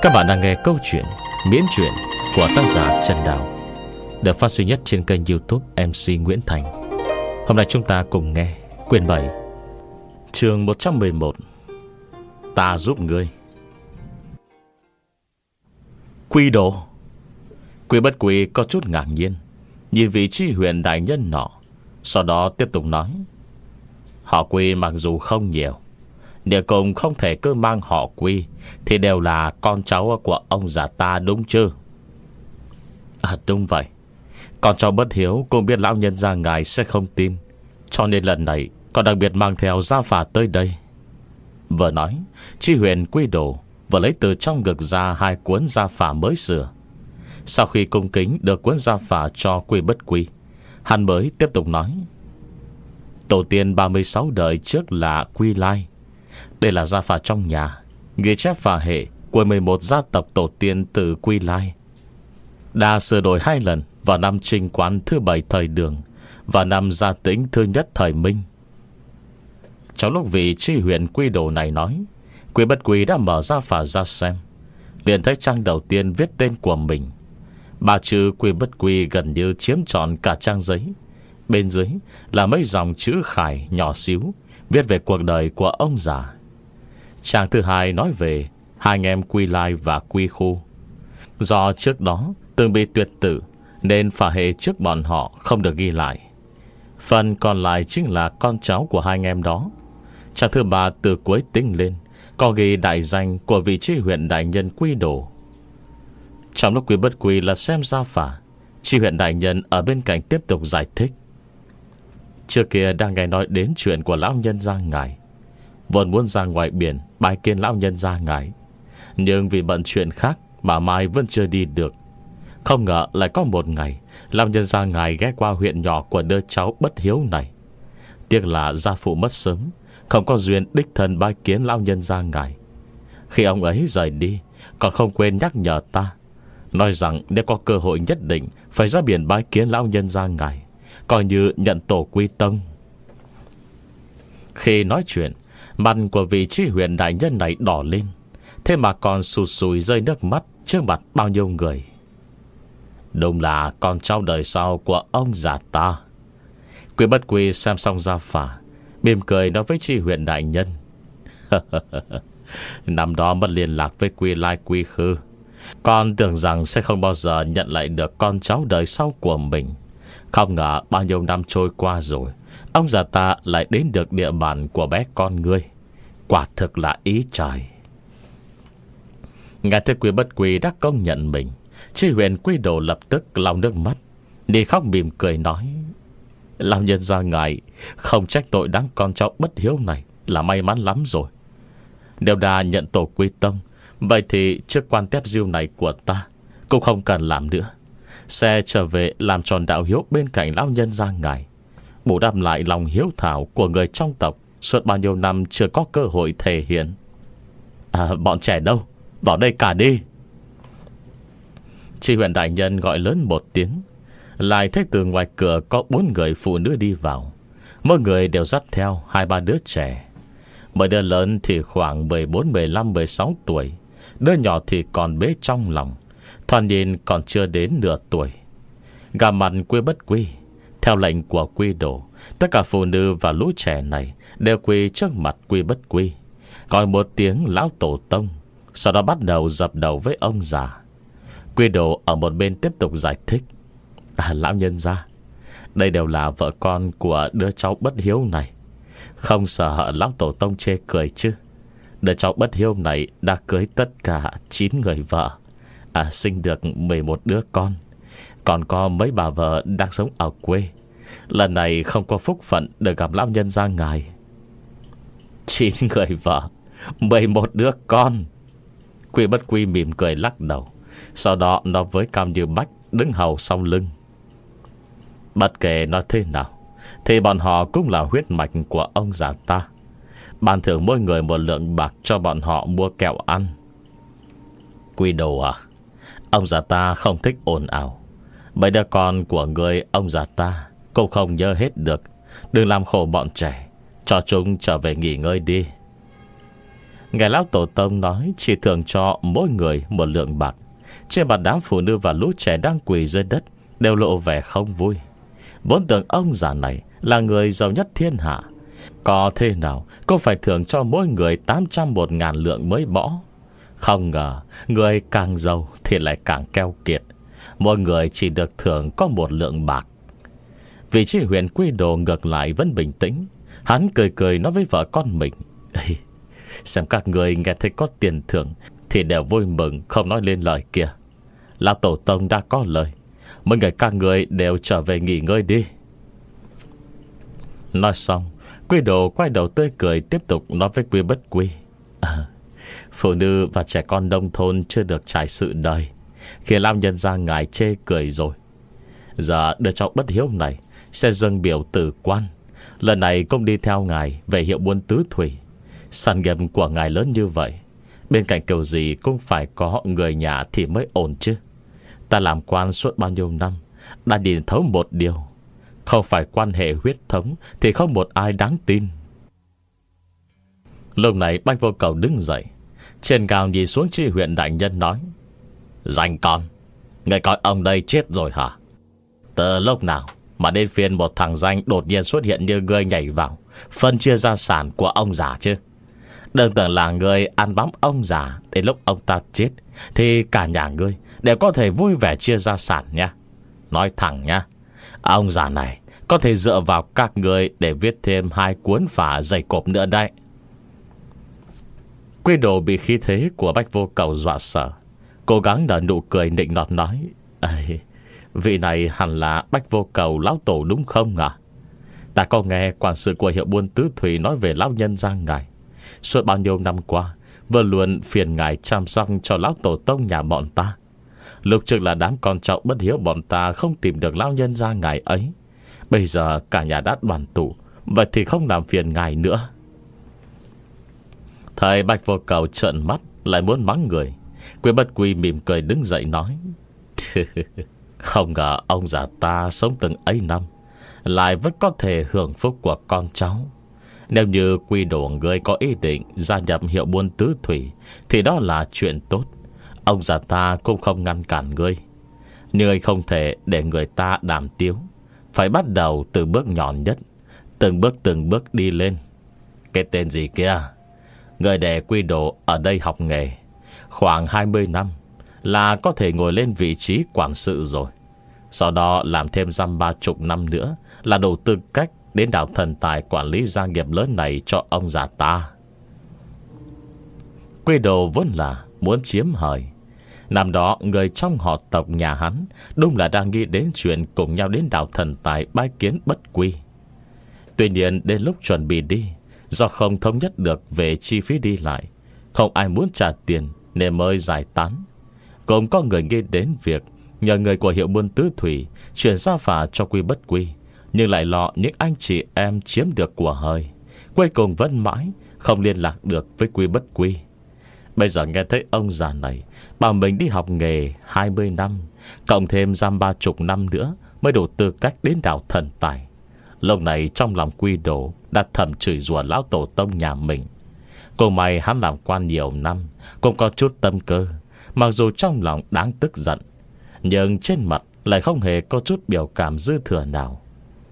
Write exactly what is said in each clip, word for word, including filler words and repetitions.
Các bạn đang nghe câu chuyện miễn truyện của tác giả Trần Đào, được phát sinh nhất trên kênh YouTube em xê Nguyễn Thành. Hôm nay chúng ta cùng nghe quyển bảy, chương một trăm mười một, Ta giúp ngươi. Quy đồ. Quy Bất Quy có chút ngạc nhiên nhìn vị tri huyện đại nhân nọ, sau đó tiếp tục nói: Họ Quy mặc dù không nhiều, nhưng cùng không thể cứ mang họ Quy thì đều là con cháu của ông già ta, đúng chứ? À đúng vậy. Con cháu bất hiếu cũng biết lão nhân gia ngài sẽ không tin, cho nên lần này còn đặc biệt mang theo gia phả tới đây. Vừa nói, tri huyện Quy Đồ vừa lấy từ trong ngực ra hai cuốn gia phả mới sửa. Sau khi cung kính được cuốn gia phả cho Quy Bất Quy, hắn mới tiếp tục nói: Tổ tiên ba mươi sáu đời trước là Quy Lai. Đây là gia phả trong nhà, ghi chép phả hệ của mười một gia tộc tổ tiên từ Quy Lai. Đã sửa đổi hai lần vào năm Trinh Quán thứ bảy thời Đường và năm Gia Tĩnh thứ nhất thời Minh. Trong lúc vị tri huyện Quy Đồ này nói, Quy Bất Quy đã mở gia phả ra xem, liền thấy trang đầu tiên viết tên của mình. Ba chữ Quy Bất Quy gần như chiếm trọn cả trang giấy. Bên dưới là mấy dòng chữ khải nhỏ xíu viết về cuộc đời của ông già. Trang thứ hai nói về hai anh em Quy Lai và Quy Khu. Do trước đó từng bị tuyệt tử nên phả hệ trước bọn họ không được ghi lại. Phần còn lại chính là con cháu của hai anh em đó. Trang thứ ba từ cuối tính lên có ghi đại danh của vị tri huyện đại nhân Quy Đồ. Trong lúc Quy Bất Quy là xem gia phả, tri huyện đại nhân ở bên cạnh tiếp tục giải thích: Trước kia đang nghe nói đến chuyện của lão nhân gia ngài, vốn muốn ra ngoài biển bái kiến lão nhân gia ngài, nhưng vì bận chuyện khác mà mai vẫn chưa đi được. Không ngờ lại có một ngày lão nhân gia ngài ghé qua huyện nhỏ của đứa cháu bất hiếu này. Tiếc là gia phụ mất sớm, không có duyên đích thân bái kiến lão nhân gia ngài. Khi ông ấy rời đi, còn không quên nhắc nhở ta, nói rằng nếu có cơ hội nhất định phải ra biển bái kiến lão nhân gia ngài, coi như nhận tổ quy tông. Khi nói chuyện, mặt của vị tri huyện đại nhân này đỏ lên, thế mà còn sụt sùi rơi nước mắt trước mặt bao nhiêu người. Đúng là con cháu đời sau của ông già ta. Quy Bất Quy xem xong gia phả, mỉm cười nói với tri huyện đại nhân: Năm đó mất liên lạc với Quy Lai Quy Khư, con tưởng rằng sẽ không bao giờ nhận lại được con cháu đời sau của mình. Không ngờ bao nhiêu năm trôi qua rồi, ông già ta lại đến được địa bàn của bé con ngươi. Quả thực là ý trời. Nghe thấy Quy Bất Quy đã công nhận mình, tri huyện Quy Đồ lập tức lau nước mắt, đi khóc mỉm cười nói: Lão nhân gia ngài không trách tội đáng con cháu bất hiếu này là may mắn lắm rồi. Nếu đã nhận tổ quy tông, vậy thì chức quan tép diêu này của ta cũng không cần làm nữa, sẽ trở về làm tròn đạo hiếu bên cạnh lão nhân gia ngài, bù đắp lại lòng hiếu thảo của người trong tộc suốt bao nhiêu năm chưa có cơ hội thể hiện. À, bọn trẻ đâu, vào đây cả đi. Tri huyện đại nhân gọi lớn một tiếng, lại thấy từ ngoài cửa có bốn người phụ nữ đi vào. Mỗi người đều dắt theo hai ba đứa trẻ. Mỗi đứa lớn thì khoảng mười bốn, mười lăm, mười sáu tuổi, đứa nhỏ thì còn bế trong lòng, thoạt nhìn còn chưa đến nửa tuổi. Gà mặt Quy Bất Quy, theo lệnh của Quy Đồ, tất cả phụ nữ và lũ trẻ này đều quỳ trước mặt Quy Bất Quy, gọi một tiếng lão tổ tông, sau đó bắt đầu dập đầu với ông già. Quy Đồ ở một bên tiếp tục giải thích: À, lão nhân gia, đây đều là vợ con của đứa cháu bất hiếu này, không sợ lão tổ tông chê cười chứ. Đứa cháu bất hiếu này đã cưới tất cả chín người vợ, à, sinh được mười một đứa con, còn có mấy bà vợ đang sống ở quê. Lần này không có phúc phận được gặp lão nhân gia ngài. Chín người vợ, mười một đứa con. Quy Bất Quy mỉm cười lắc đầu, sau đó nó với Cam Như Bách đứng hầu sau lưng. Bất kể nói thế nào thì bọn họ cũng là huyết mạch của ông già ta. Ban thưởng mỗi người một lượng bạc cho bọn họ mua kẹo ăn. Quy Đồ à, ông già ta không thích ồn ào. Mấy đứa con của người ông già ta cũng không nhớ hết được. Đừng làm khổ bọn trẻ, cho chúng trở về nghỉ ngơi đi. Ngài lão tổ tông nói chỉ thưởng cho mỗi người một lượng bạc. Trên mặt đám phụ nữ và lũ trẻ đang quỳ dưới đất đều lộ vẻ không vui. Vốn tưởng ông già này là người giàu nhất thiên hạ, có thế nào cũng phải thưởng cho mỗi người tám trăm một ngàn lượng mới bỏ. Không ngờ người càng giàu thì lại càng keo kiệt, mỗi người chỉ được thưởng có một lượng bạc. Vị trí huyện Quy Đồ ngược lại vẫn bình tĩnh. Hắn cười cười nói với vợ con mình: xem các người nghe thấy có tiền thưởng thì đều vui mừng không nói lên lời kìa. Lão tổ tông đã có lời, mọi người các người đều trở về nghỉ ngơi đi. Nói xong, Quy Đồ quay đầu tươi cười tiếp tục nói với Quy Bất Quy: à, phụ nữ và trẻ con nông thôn chưa được trải sự đời, khi lão nhân ra ngài chê cười rồi. Giờ đứa cháu bất hiếu này sẽ dâng biểu tử quan, lần này cũng đi theo ngài về hiệu buôn tứ thủy. Sản nghiệp của ngài lớn như vậy, bên cạnh kiểu gì cũng phải có người nhà thì mới ổn chứ. Ta làm quan suốt bao nhiêu năm đã nhìn thấu một điều: không phải quan hệ huyết thống thì không một ai đáng tin. Lúc này Bách Vô Cầu đứng dậy, trên cao nhìn xuống Tri huyện đại nhân nói: Danh con, người coi ông đây chết rồi hả? Từ lúc nào mà đến phiên một thằng danh đột nhiên xuất hiện như ngươi nhảy vào phân chia gia sản của ông già chứ? Đừng tưởng là ngươi ăn bám ông già, đến lúc ông ta chết thì cả nhà ngươi đều có thể vui vẻ chia gia sản nha. Nói thẳng nha, ông già này có thể dựa vào các ngươi để viết thêm hai cuốn phả dày cộp nữa đấy. Quy Đồ bị khí thế của Bách Vô Cầu dọa sợ, cố gắng nở nụ cười nịnh nọt nói: Ê, vị này hẳn là Bách Vô Cầu lão tổ đúng không ạ? À? Ta có nghe quản sự của hiệu buôn tứ thủy nói về lão nhân gia ngài, suốt bao nhiêu năm qua vừa luôn phiền ngài chăm sóc cho lão tổ tông nhà bọn ta. Lúc trước là đám con cháu bất hiếu bọn ta không tìm được lão nhân gia ngài ấy, bây giờ cả nhà đã đoàn tụ, vậy thì không làm phiền ngài nữa. Thầy Bách Vô Cầu trợn mắt lại muốn mắng người. Quy Bất Quy mỉm cười đứng dậy nói: không ngờ ông già ta sống từng ấy năm lại vẫn có thể hưởng phúc của con cháu. Nếu như Quy Đồ người có ý định gia nhập hiệu buôn tứ thủy thì đó là chuyện tốt, ông già ta cũng không ngăn cản ngươi. Nhưng không thể để người ta đàm tiếu, phải bắt đầu từ bước nhỏ nhất, từng bước từng bước đi lên. Cái tên gì kia? Người để Quy Đồ ở đây học nghề khoảng hai mươi năm là có thể ngồi lên vị trí quản sự rồi. Sau đó làm thêm dăm ba chục năm nữa là đủ tư cách đến đảo thần tài quản lý gia nghiệp lớn này cho ông già ta. Quy Đồ vốn là muốn chiếm hời. Năm đó người trong họ tộc nhà hắn đúng là đang nghĩ đến chuyện cùng nhau đến đảo thần tài bái kiến Bất Quy. Tuy nhiên đến lúc chuẩn bị đi, do không thống nhất được về chi phí đi lại, không ai muốn trả tiền nên mới giải tán. Cũng có người nghĩ đến việc nhờ người của hiệu buôn tứ thủy chuyển gia phả cho Quy Bất Quy, nhưng lại lo những anh chị em chiếm được của hời, cuối cùng vẫn mãi không liên lạc được với Quy Bất Quy. Bây giờ nghe thấy ông già này bảo mình đi học nghề hai mươi năm, cộng thêm giam ba chục năm nữa mới đủ tư cách đến đảo thần tài. Lúc này trong lòng Quy Đồ đã thầm chửi rủa lão tổ tông nhà mình. Cô mày hắn làm quan nhiều năm, cũng có chút tâm cơ, mặc dù trong lòng đáng tức giận, nhưng trên mặt lại không hề có chút biểu cảm dư thừa nào.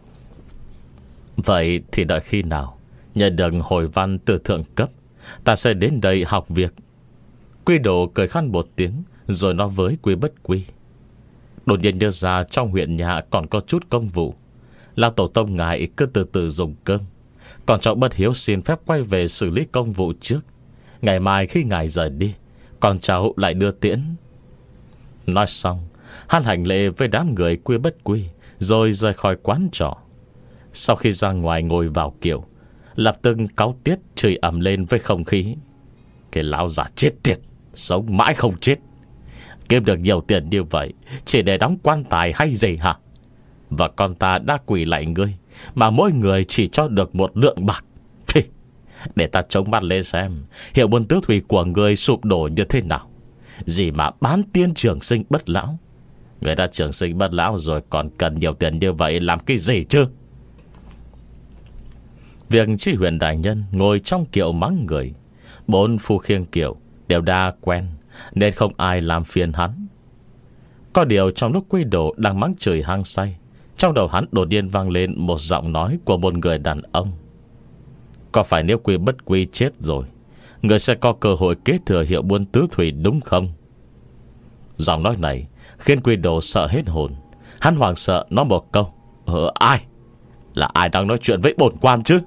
Vậy thì đợi khi nào nhận được hồi văn từ thượng cấp, ta sẽ đến đây học việc. Quy Đồ cười khăn một tiếng rồi nói với Quy Bất Quy: đột nhiên nhớ ra trong huyện nhà còn có chút công vụ, lão tổ tông ngài cứ từ từ dùng cơm, còn cháu Bất Hiếu xin phép quay về xử lý công vụ trước. Ngày mai khi ngài rời đi, con cháu lại đưa tiễn. Nói xong, hắn hành lễ với đám người Quy Bất Quy rồi rời khỏi quán trọ. Sau khi ra ngoài ngồi vào kiểu, lập tức cáu tiết chửi ầm lên với không khí: cái lão già chết tiệt, sống mãi không chết, kiếm được nhiều tiền như vậy chỉ để đóng quan tài hay gì hả? Và con ta đã quỳ lại ngươi mà mỗi người chỉ cho được một lượng bạc. Phi, để ta trông mắt lên xem hiệu buôn tứ thủy của ngươi sụp đổ như thế nào. Gì mà bán tiên trường sinh bất lão. Người đã trường sinh bất lão rồi còn cần nhiều tiền như vậy làm cái gì chứ? Việc Tri huyện đại nhân ngồi trong kiệu mắng người, Bốn phu khiêng kiệu đều đã quen, nên không ai làm phiền hắn. Có điều trong lúc Quy Đồ đang mắng chửi hăng say, trong đầu hắn đột nhiên vang lên một giọng nói của một người đàn ông. Có phải nếu Quy Bất Quy chết rồi, người sẽ có cơ hội kế thừa hiệu buôn tứ thủy đúng không? Giọng nói này khiến Quy Đồ sợ hết hồn. Hắn hoảng sợ nói một câu: Ờ ai? Là ai đang nói chuyện với bổn quan chứ?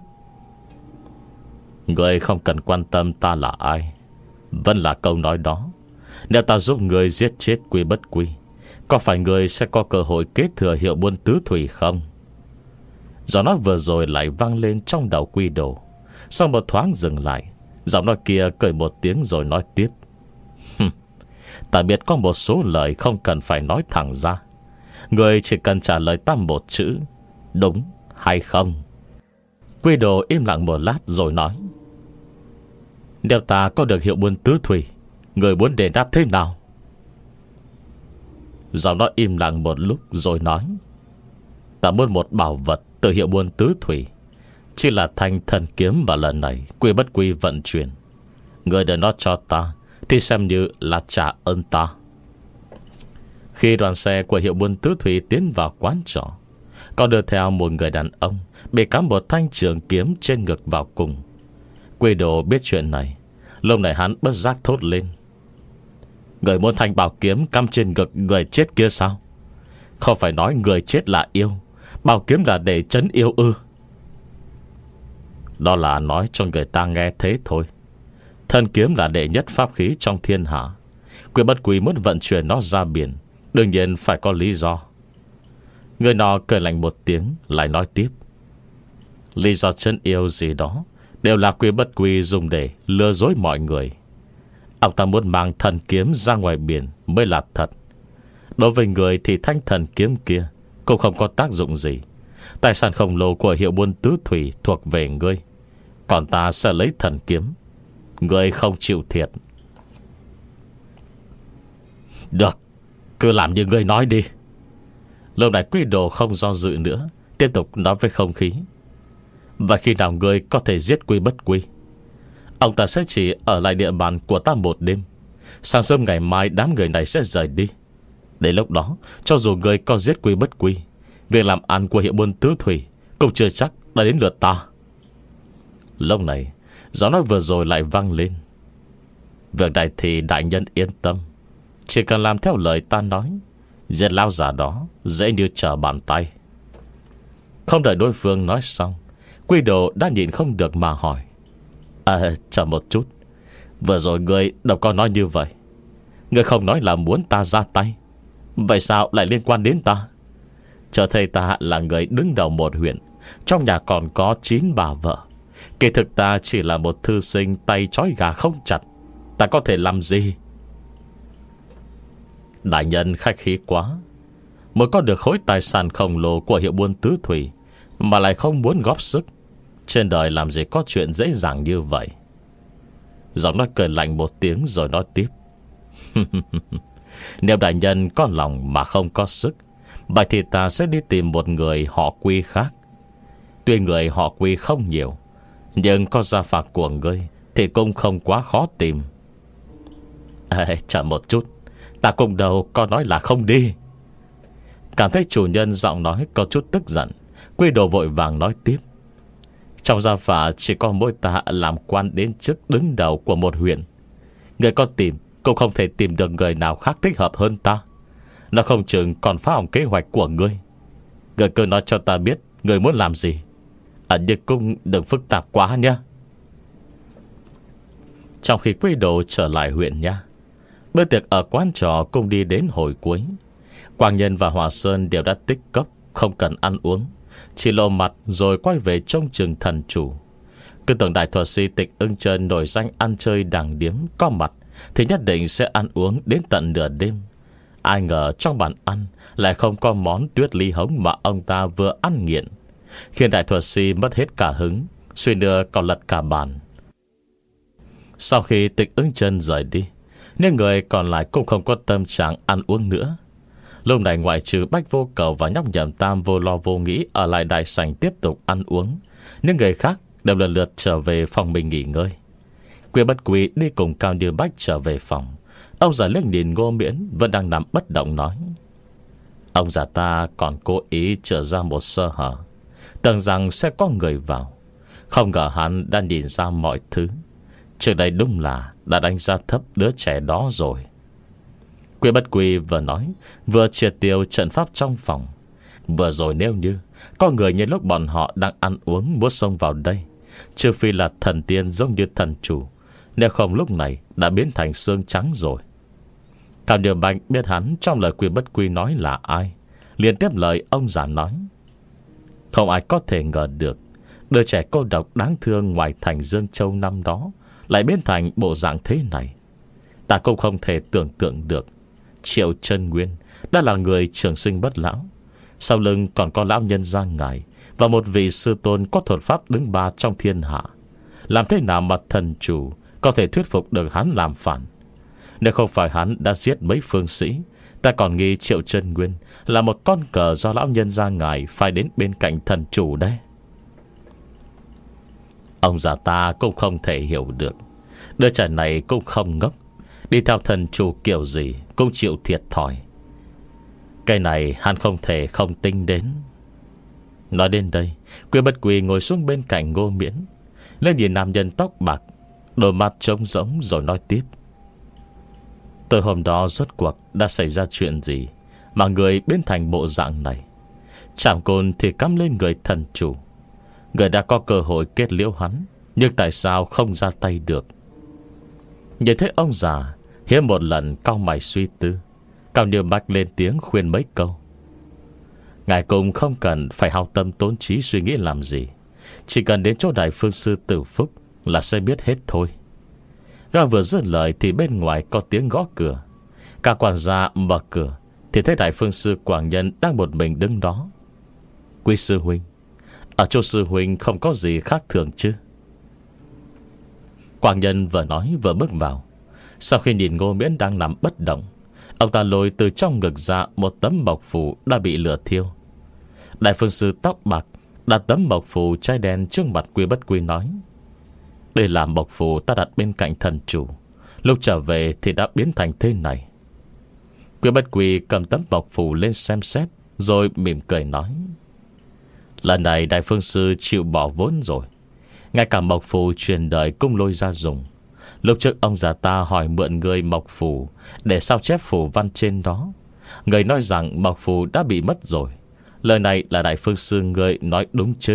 Người không cần quan tâm ta là ai. Vẫn là câu nói đó. Nếu ta giúp người giết chết Quy Bất Quy, có phải người sẽ có cơ hội kế thừa hiệu buôn tứ thủy không? Giọng nói vừa rồi lại vang lên trong đầu Quy Đồ. Sau một thoáng dừng lại, giọng nói kia cười một tiếng rồi nói tiếp: Ta biết có một số lời không cần phải nói thẳng ra. Người chỉ cần trả lời ta một chữ: đúng hay không. Quy Đồ im lặng một lát rồi nói: Nếu ta có được hiệu buôn tứ thủy, người muốn đền đáp thế nào? Giọng nói im lặng một lúc rồi nói: Ta muốn một bảo vật từ hiệu buôn tứ thủy, chỉ là thanh thần kiếm mà lần này Quy Bất Quy vận chuyển. Người để nó cho ta thì xem như là trả ơn ta. Khi đoàn xe của hiệu buôn tứ thủy tiến vào quán trọ, có đưa theo một người đàn ông bị cắm một thanh trường kiếm trên ngực vào cùng. Quy Đồ biết chuyện này, lúc này hắn bất giác thốt lên: Người muốn thanh bảo kiếm cắm trên ngực người chết kia sao? Không phải nói người chết là yêu, bảo kiếm là để trấn yêu ư? Đó là nói cho người ta nghe thế thôi. Thần kiếm là đệ nhất pháp khí trong thiên hạ. Quy Bất Quy muốn vận chuyển nó ra biển, đương nhiên phải có lý do. Người nọ cười lạnh một tiếng, lại nói tiếp: Lý do trấn yêu gì đó đều là Quy Bất Quy dùng để lừa dối mọi người. Ông ta muốn mang thần kiếm ra ngoài biển mới là thật. Đối với người thì thanh thần kiếm kia cũng không có tác dụng gì. Tài sản khổng lồ của hiệu buôn tứ thủy thuộc về ngươi, còn ta sẽ lấy thần kiếm. Ngươi không chịu thiệt. Được, cứ làm như ngươi nói đi. Lúc này Quy Đồ không do dự nữa, tiếp tục nói với không khí: Và khi nào ngươi có thể giết Quy Bất Quy, ông ta sẽ chỉ ở lại địa bàn của ta một đêm. Sáng sớm ngày mai đám người này sẽ rời đi. Đến lúc đó, cho dù ngươi có giết Quy Bất Quy, việc làm ăn của hiệu buôn tứ thủy cũng chưa chắc đã đến lượt ta. Lúc này giọng nói vừa rồi lại vang lên: Việc này thì đại nhân yên tâm, chỉ cần làm theo lời ta nói, giết lão già đó dễ như trở bàn tay. Không đợi đối phương nói xong, Quy Đồ đã nhịn không được mà hỏi: À chờ một chút, vừa rồi ngươi đâu có nói như vậy. Ngươi không nói là muốn ta ra tay, vậy sao lại liên quan đến ta? Cho thầy ta là người đứng đầu một huyện, trong nhà còn có chín bà vợ. Kỳ thực ta chỉ là một thư sinh tay trói gà không chặt, ta có thể làm gì? Đại nhân khách khí quá. Mới có được khối tài sản khổng lồ của hiệu buôn tứ thủy mà lại không muốn góp sức, trên đời làm gì có chuyện dễ dàng như vậy. Giọng nói cười lạnh một tiếng rồi nói tiếp: Nếu đại nhân có lòng mà không có sức, vậy thì ta sẽ đi tìm một người họ Quy khác. Tuy người họ Quy không nhiều, nhưng có gia phả của ngươi thì cũng không quá khó tìm. À, chờ một chút, ta cũng đâu có nói là không đi. Cảm thấy chủ nhân giọng nói có chút tức giận, Quy Đồ vội vàng nói tiếp: Trong gia phả chỉ có mỗi ta làm quan đến chức đứng đầu của một huyện. Người có tìm cũng không thể tìm được người nào khác thích hợp hơn ta. Nó không chừng còn phá hỏng kế hoạch của ngươi. Người cứ nói cho ta biết người muốn làm gì. À, nhưng cũng đừng phức tạp quá nha. Trong khi Quy Đồ trở lại huyện nha, bữa tiệc ở quán trò cũng đi đến hồi cuối. Quang Nhân và Hòa Sơn đều đã tích cốc, không cần ăn uống, chỉ lộ mặt rồi quay về trông chừng thần chủ. Cứ tưởng đại thuật sĩ Tịch Ưng Chân nổi danh ăn chơi đàng điếm có mặt thì nhất định sẽ ăn uống đến tận nửa đêm. Ai ngờ trong bàn ăn lại không có món tuyết ly hống mà ông ta vừa ăn nghiện, khiến đại thuật sĩ mất hết cả hứng, suy nữa còn lật cả bàn. Sau khi Tịch Ưng Chân rời đi, nên người còn lại cũng không có tâm trạng ăn uống nữa. Lúc này ngoại trừ Bách Vô Cầu và nhóc Nhậm Tam vô lo vô nghĩ ở lại đại sảnh tiếp tục ăn uống, những người khác đều lần lượt trở về phòng mình nghỉ ngơi. Quy Bất Quy đi cùng Cao Như Bách trở về phòng. Ông già liếc nhìn Ngô Miễn vẫn đang nằm bất động nói: Ông già ta còn cố ý trở ra một sơ hở, tưởng rằng sẽ có người vào. Không ngờ hắn đã nhìn ra mọi thứ. Trước đây đúng là đã đánh giá thấp đứa trẻ đó rồi. Quy Bất Quy vừa nói, vừa triệt tiêu trận pháp trong phòng. Vừa rồi nếu như có người nhân lúc bọn họ đang ăn uống muốn xông vào đây, trừ phi là thần tiên giống như thần chủ, nếu không lúc này đã biến thành xương trắng rồi. Cao Như Bách biết hắn trong lời Quy Bất Quy nói là ai, liền tiếp lời ông già nói: Không ai có thể ngờ được đứa trẻ cô độc đáng thương ngoài thành Dương Châu năm đó lại biến thành bộ dạng thế này. Ta cũng không thể tưởng tượng được Triệu Chân Nguyên đã là người trường sinh bất lão, sau lưng còn có lão nhân gia ngài và một vị sư tôn có thuật pháp đứng ba trong thiên hạ. Làm thế nào mà thần chủ có thể thuyết phục được hắn làm phản? Nếu không phải hắn đã giết mấy phương sĩ, ta còn nghi Triệu Chân Nguyên là một con cờ do lão nhân gia ngài phải đến bên cạnh thần chủ đấy. Ông già ta cũng không thể hiểu được, đứa trẻ này cũng không ngốc, đi theo thần chủ kiểu gì cũng chịu thiệt thòi. Cái này hắn không thể không tính đến. Nói đến đây, Quy Bất Quy ngồi xuống bên cạnh Ngô Miễn, lên nhìn nam nhân tóc bạc, đôi mắt trống rỗng rồi nói tiếp: Từ hôm đó rốt cuộc đã xảy ra chuyện gì mà người biến thành bộ dạng này? Trảm côn thì cắm lên người thần chủ. Người đã có cơ hội kết liễu hắn, nhưng tại sao không ra tay được? Nhìn thấy ông già hiếm một lần cau mày suy tư, Cao Như Bách lên tiếng khuyên mấy câu: Ngài cũng không cần phải hao tâm tốn trí suy nghĩ làm gì, chỉ cần đến chỗ Đại Phương Sư Tử Phúc là sẽ biết hết thôi. Gã vừa dứt lời thì bên ngoài có tiếng gõ cửa. Cả quản gia mở cửa thì thấy Đại Phương Sư Quảng Nhân đang một mình đứng đó. Quý sư huynh, ở chỗ sư huynh không có gì khác thường chứ? Quảng Nhân vừa nói vừa bước vào. Sau khi nhìn Ngô Miễn đang nằm bất động, ông ta lôi từ trong ngực ra một tấm mộc phù đã bị lửa thiêu. Đại Phương Sư tóc bạc đặt tấm mộc phù chai đen trước mặt Quy Bất Quy nói: Đây là mộc phù ta đặt bên cạnh thần chủ, lúc trở về thì đã biến thành thế này. Quy Bất Quy cầm tấm mộc phù lên xem xét, rồi mỉm cười nói: Lần này Đại Phương Sư chịu bỏ vốn rồi, ngay cả mộc phù truyền đời cũng lôi ra dùng. Lúc trước ông già ta hỏi mượn người mộc phù để sao chép phù văn trên đó, người nói rằng mộc phù đã bị mất rồi. Lời này là Đại Phương Sư người nói đúng chứ?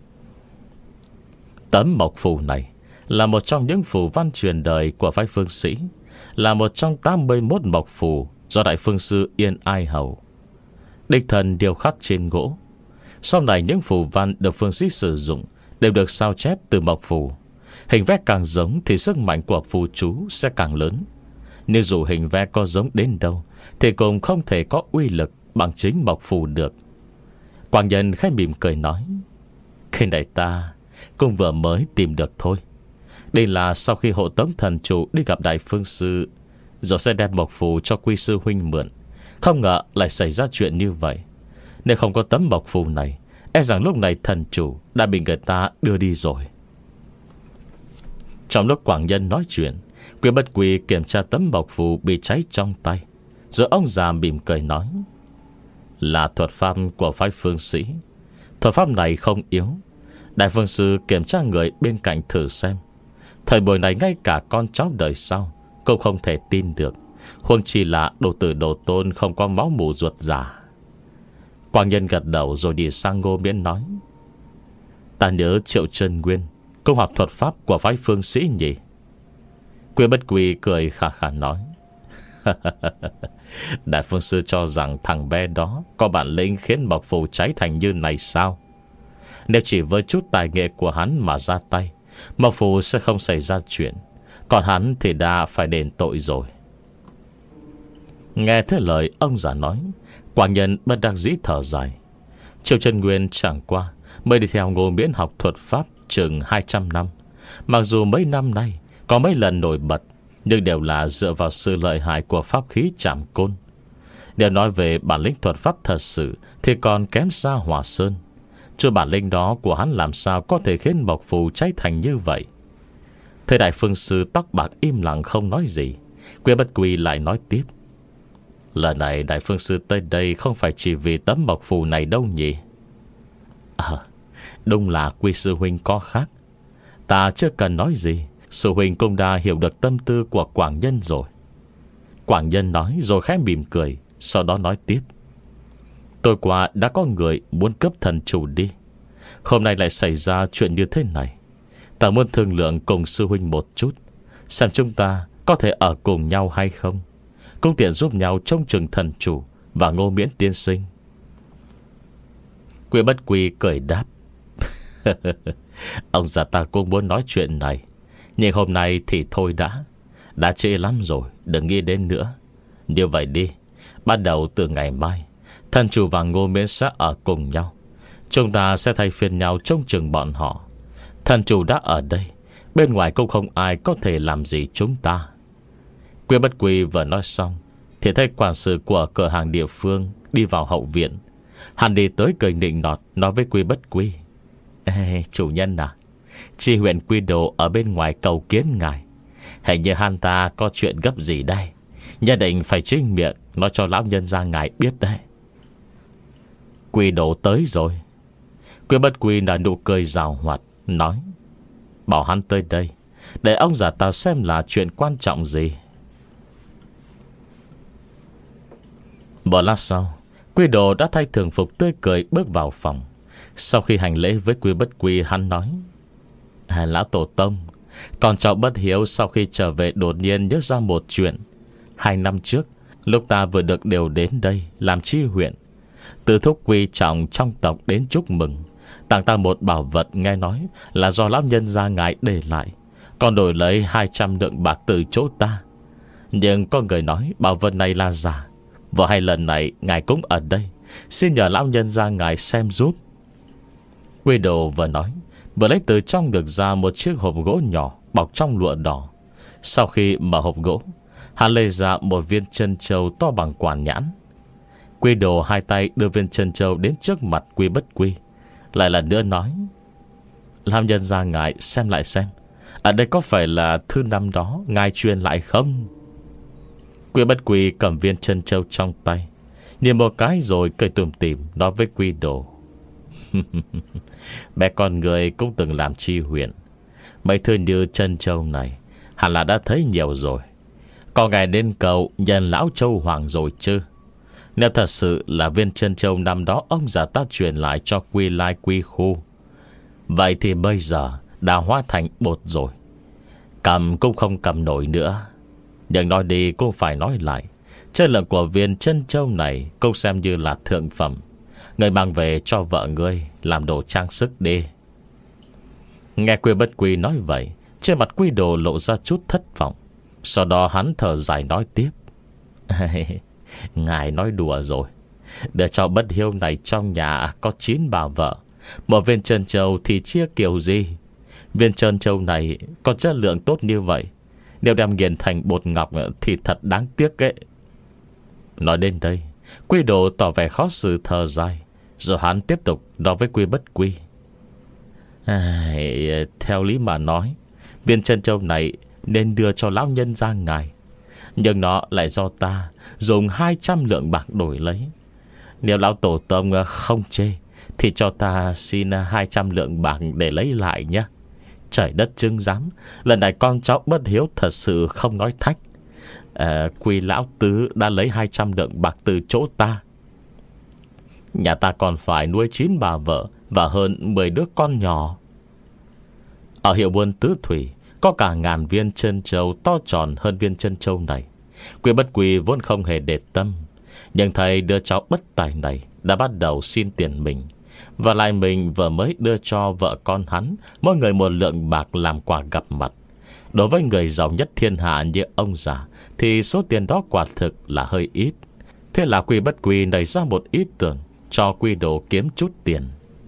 Tấm mộc phù này là một trong những phù văn truyền đời của phái Phương Sĩ, là một trong tám mươi mốt mộc phù do Đại Phương Sư Yên Ai Hầu đích thân điêu khắc trên gỗ. Sau này những phù văn được Phương Sĩ sử dụng đều được sao chép từ mộc phù. Hình vẽ càng giống thì sức mạnh của phù chú sẽ càng lớn. Nhưng dù hình vẽ có giống đến đâu thì cũng không thể có uy lực bằng chính mộc phù được. Quảng Nhân khẽ mỉm cười nói: Cái này ta cũng vừa mới tìm được thôi. Đây là sau khi hộ tống thần chủ đi gặp Đại Phương Sư, rồi sẽ đem mộc phù cho Quy sư huynh mượn. Không ngờ lại xảy ra chuyện như vậy. Nếu không có tấm mộc phù này, e rằng lúc này thần chủ đã bị người ta đưa đi rồi. Trong lúc Quảng Nhân nói chuyện, Quy Bất Quy kiểm tra tấm mộc phù bị cháy trong tay, rồi ông già mỉm cười nói: Là thuật pháp của phái Phương Sĩ. Thuật pháp này không yếu. Đại Phương Sư kiểm tra người bên cạnh thử xem. Thời buổi này ngay cả con cháu đời sau cũng không thể tin được, huống chi là đồ tử đồ tôn không có máu mủ ruột già. Quảng Nhân gật đầu rồi đi sang Ngô Miễn nói: Ta nhớ Triệu Chân Nguyên cũng học thuật pháp của phái Phương Sĩ nhỉ? Quy Bất Quy cười khà khà nói: Đại Phương Sư cho rằng thằng bé đó có bản lĩnh khiến mộc phù cháy thành như này sao? Nếu chỉ với chút tài nghệ của hắn mà ra tay, mộc phù sẽ không xảy ra chuyện. Còn hắn thì đã phải đền tội rồi. Nghe thế lời ông già nói, Quảng Nhân bất đắc dĩ thở dài. Triệu Chân Nguyên chẳng qua mới đi theo Ngô Miễn học thuật pháp chừng hai trăm năm. Mặc dù mấy năm nay có mấy lần nổi bật, nhưng đều là dựa vào sự lợi hại của pháp khí Trảm Côn. Nếu nói về bản lĩnh thuật pháp thật sự thì còn kém xa Hỏa Sơn. Chứ bản lĩnh đó của hắn làm sao có thể khiến mộc phù cháy thành như vậy? Thầy đại phương sư tóc bạc im lặng không nói gì. Quy Bất Quy lại nói tiếp: lần này đại phương sư tới đây không phải chỉ vì tấm mộc phù này đâu nhỉ? À, đúng là Quy sư huynh có khác. Ta chưa cần nói gì, sư huynh cũng đã hiểu được tâm tư của Quảng Nhân rồi. Quảng Nhân nói rồi khẽ mỉm cười, sau đó nói tiếp: tối qua đã có người muốn cướp thần chủ đi. Hôm nay lại xảy ra chuyện như thế này. Ta muốn thương lượng cùng sư huynh một chút, xem chúng ta có thể ở cùng nhau hay không, cũng tiện giúp nhau trông chừng thần chủ và Ngô Miễn tiên sinh. Quy Bất Quy cười đáp: ông già ta cũng muốn nói chuyện này, nhưng hôm nay thì thôi đã. Đã trễ lắm rồi, đừng nghĩ đến nữa. Như vậy đi, bắt đầu từ ngày mai, thần chủ và Ngô Miễn sẽ ở cùng nhau. Chúng ta sẽ thay phiên nhau trông chừng bọn họ. Thần chủ đã ở đây, bên ngoài cũng không ai có thể làm gì chúng ta. Quy Bất Quy vừa nói xong thì thấy quản sự của cửa hàng địa phương đi vào hậu viện. Hắn đi tới cười nịnh nọt, nói với Quy Bất Quy: Ê, chủ nhân à, chi huyện Quy Đồ ở bên ngoài cầu kiến ngài. Hình như hắn ta có chuyện gấp gì đây, nhất định phải chính miệng nói cho lão nhân gia ngài biết đấy. Quy Đồ tới rồi. Quy Bất Quy đã nụ cười rào hoạt, nói: bảo hắn tới đây, để ông già ta xem là chuyện quan trọng gì. Một lát sau, Quy Đồ đã thay thường phục tươi cười bước vào phòng. Sau khi hành lễ với Quy Bất Quy, hắn nói: à, lão tổ tông, con cháu bất hiếu sau khi trở về đột nhiên nhớ ra một chuyện. Hai năm trước, lúc ta vừa được điều đến đây làm chi huyện, Từ thúc Quy trọng trong tộc đến chúc mừng, tặng ta một bảo vật nghe nói là do lão nhân gia ngài để lại, còn đổi lấy hai trăm lượng bạc từ chỗ ta. Nhưng có người nói bảo vật này là giả. Và hai lần này ngài cũng ở đây, xin nhờ lão nhân gia ngài xem giúp. Quy Đồ vừa nói vừa lấy từ trong ngực ra một chiếc hộp gỗ nhỏ bọc trong lụa đỏ. Sau khi mở hộp gỗ, hắn lấy ra một viên chân châu to bằng quả nhãn. Quy Đồ hai tay đưa viên chân châu đến trước mặt Quy Bất Quy, lại lần nữa nói: lão nhân gia ngài xem lại xem, ở đây có phải là thứ năm đó ngài truyền lại không? Quy Bất Quy cầm viên chân châu trong tay, nhìn một cái rồi cười tủm tỉm nói với Quy Đồ: bé con người cũng từng làm chi huyện, mấy thứ như chân châu này hẳn là đã thấy nhiều rồi. Có ngài đến cầu nhận lão châu hoàng rồi chứ? Nếu thật sự là viên chân châu năm đó ông già ta truyền lại cho Quy Lai Quy Khu, vậy thì bây giờ đã hóa thành bột rồi, cầm cũng không cầm nổi nữa. Nhưng nói đi cũng phải nói lại, chất lượng của viên chân châu này cũng xem như là thượng phẩm. Người mang về cho vợ ngươi làm đồ trang sức đi. Nghe Quy Bất Quy nói vậy, trên mặt Quy Đồ lộ ra chút thất vọng. Sau đó hắn thở dài nói tiếp: ngài nói đùa rồi. Đứa cháu bất hiếu này trong nhà có chín bà vợ, một viên chân châu thì chia kiểu gì? Viên chân châu này có chất lượng tốt như vậy, nếu đem nghiền thành bột ngọc thì thật đáng tiếc ấy. Nói đến đây, Quy Đồ tỏ vẻ khó xử thở dài, rồi hắn tiếp tục nói với Quy Bất Quy: à, theo lý mà nói, viên chân châu này nên đưa cho lão nhân gia ngài, nhưng nó lại do ta dùng hai trăm lượng bạc đổi lấy. Nếu lão tổ tông không chê thì cho ta xin hai trăm lượng bạc để lấy lại nhé. Trời đất chứng giám, lần này con cháu bất hiếu thật sự không nói thách. à, Quy lão tứ đã lấy hai trăm lượng bạc từ chỗ ta. Nhà ta còn phải nuôi chín bà vợ và hơn mười đứa con nhỏ. Ở hiệu buôn Tứ Thủy có cả ngàn viên chân châu to tròn hơn viên chân châu này. Quy Bất Quy vốn không hề để tâm, nhưng thầy đưa cháu bất tài này đã bắt đầu xin tiền mình, và lại mình vừa mới đưa cho vợ con hắn mỗi người một lượng bạc làm quà gặp mặt. Đối với người giàu nhất thiên hạ như ông già thì số tiền đó quả thực là hơi ít. Thế là Quy Bất Quy nảy ra một ý tưởng cho Quy Đồ kiếm chút tiền.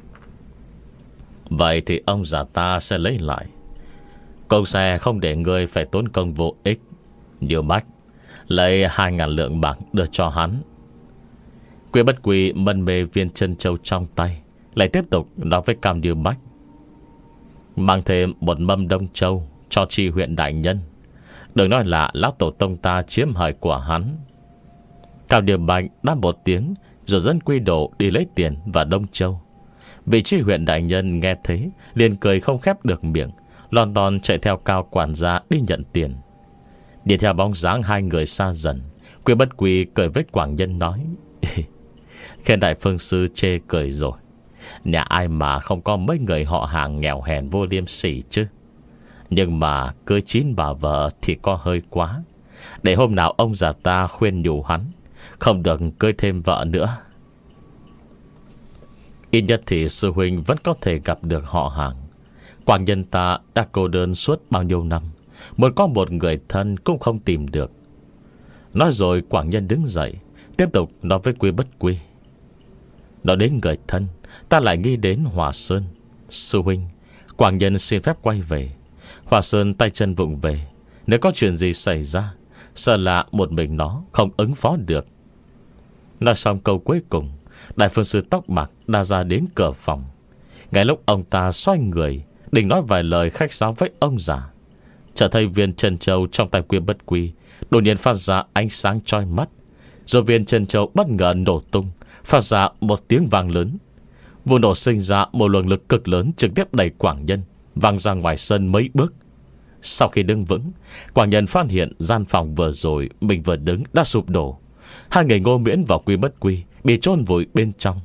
Vậy thì ông già ta sẽ lấy lại, công xe không để người phải tốn công vô ích. Điều Bách lấy hai ngàn lượng bạc đưa cho hắn. Quy Bất Quy mân mê viên chân châu trong tay, lại tiếp tục nói với Cam Điều Bách: mang thêm một mâm đông châu cho tri huyện đại nhân. Đừng nói là lão tổ tông ta chiếm hời của hắn. Cao Điệp Bạch đáp một tiếng, rồi dẫn Quy Đồ đi lấy tiền và Đông Châu. Vị tri huyện đại nhân nghe thế liền cười không khép được miệng, lon ton chạy theo Cao quản gia đi nhận tiền. Đi theo bóng dáng hai người xa dần, Quy Bất Quy cười với Quảng Nhân nói: Khen đại phương sư chê cười rồi. Nhà ai mà không có mấy người họ hàng nghèo hèn vô liêm sỉ chứ. Nhưng mà cưới chín bà vợ thì có hơi quá. Để hôm nào ông già ta khuyên nhủ hắn không được cưới thêm vợ nữa. Ít nhất thì sư huynh vẫn có thể gặp được họ hàng. Quảng Nhân ta đã cô đơn suốt bao nhiêu năm, muốn có một người thân cũng không tìm được. Nói rồi Quảng Nhân đứng dậy, tiếp tục nói với Quy Bất Quy: Nói đến người thân, ta lại nghĩ đến Hòa Sơn. Sư huynh, Quảng Nhân xin phép quay về. Hòa Sơn tay chân vụng về, nếu có chuyện gì xảy ra, sợ là một mình nó không ứng phó được. Nói xong câu cuối cùng, đại phương sư tóc bạc đã ra đến cửa phòng. Ngay lúc ông ta xoay người định nói vài lời khách sáo với ông già, chợt thấy viên chân châu trong tay Quy Bất Quy đột nhiên phát ra ánh sáng chói mắt. Rồi viên chân châu bất ngờ nổ tung, phát ra một tiếng vang lớn. Vụ nổ sinh ra một luồng lực cực lớn, trực tiếp đẩy Quảng Nhân văng ra ngoài sân mấy bước. Sau khi đứng vững, Quảng Nhân phát hiện gian phòng vừa rồi mình vừa đứng đã sụp đổ. Hai người Ngô Miễn và Quy Bất Quy bị chôn vùi bên trong.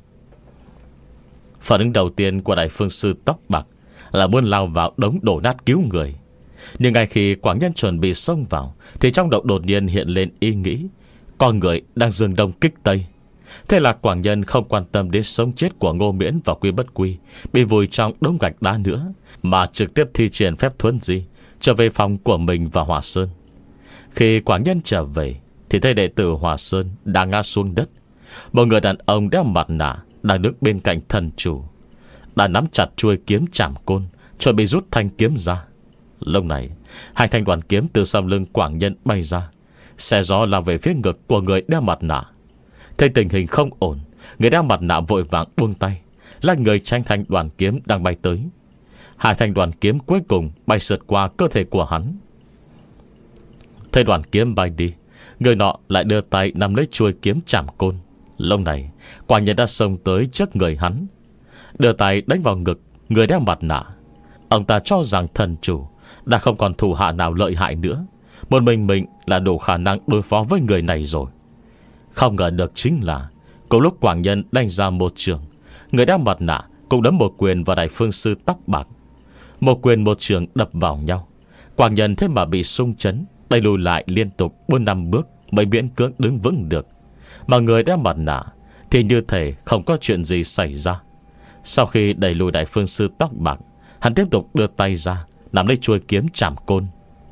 Phản ứng đầu tiên của đại phương sư tóc bạc là muốn lao vào đống đổ nát cứu người. Nhưng ngay khi Quảng Nhân chuẩn bị xông vào, thì trong đầu đột nhiên hiện lên ý nghĩ con người đang dương đông kích tây. Thế là Quảng Nhân không quan tâm đến sống chết của Ngô Miễn và Quy Bất Quy bị vùi trong đống gạch đá nữa, mà trực tiếp thi triển phép thuấn di trở về phòng của mình và Hòa Sơn. Khi Quảng Nhân trở về thì thấy đệ tử Hòa Sơn đang ngã xuống đất. Một người đàn ông đeo mặt nạ đang đứng bên cạnh thần chủ, đã nắm chặt chuôi kiếm chảm côn, chuẩn bị rút thanh kiếm ra. Lúc này hai thanh đoàn kiếm từ sau lưng Quảng Nhân bay ra, xé gió lao về phía ngực của người đeo mặt nạ. Thấy tình hình không ổn, người đeo mặt nạ vội vàng buông tay, là người tranh thanh đoàn kiếm đang bay tới. Hai thanh đoàn kiếm cuối cùng bay sượt qua cơ thể của hắn. Thấy đoàn kiếm bay đi, người nọ lại đưa tay nắm lấy chuôi kiếm chảm côn. Lúc này Quảng Nhân đã xông tới trước người hắn, đưa tay đánh vào ngực người đeo mặt nạ. Ông ta cho rằng thần chủ đã không còn thủ hạ nào lợi hại nữa, một mình mình là đủ khả năng đối phó với người này rồi. Không ngờ được chính là cùng lúc Quảng Nhân đánh ra một trường, người đeo mặt nạ cũng đấm một quyền vào đại phương sư tóc bạc. Một quyền một trường đập vào nhau, Quảng Nhân thế mà bị xung chấn, đẩy lùi lại liên tục bốn năm bước mới miễn cưỡng đứng vững được. Mà người đeo mặt nạ thì như thể không có chuyện gì xảy ra. Sau khi đẩy lùi đại phương sư tóc bạc, hắn tiếp tục đưa tay ra nắm lấy chuôi kiếm chảm côn.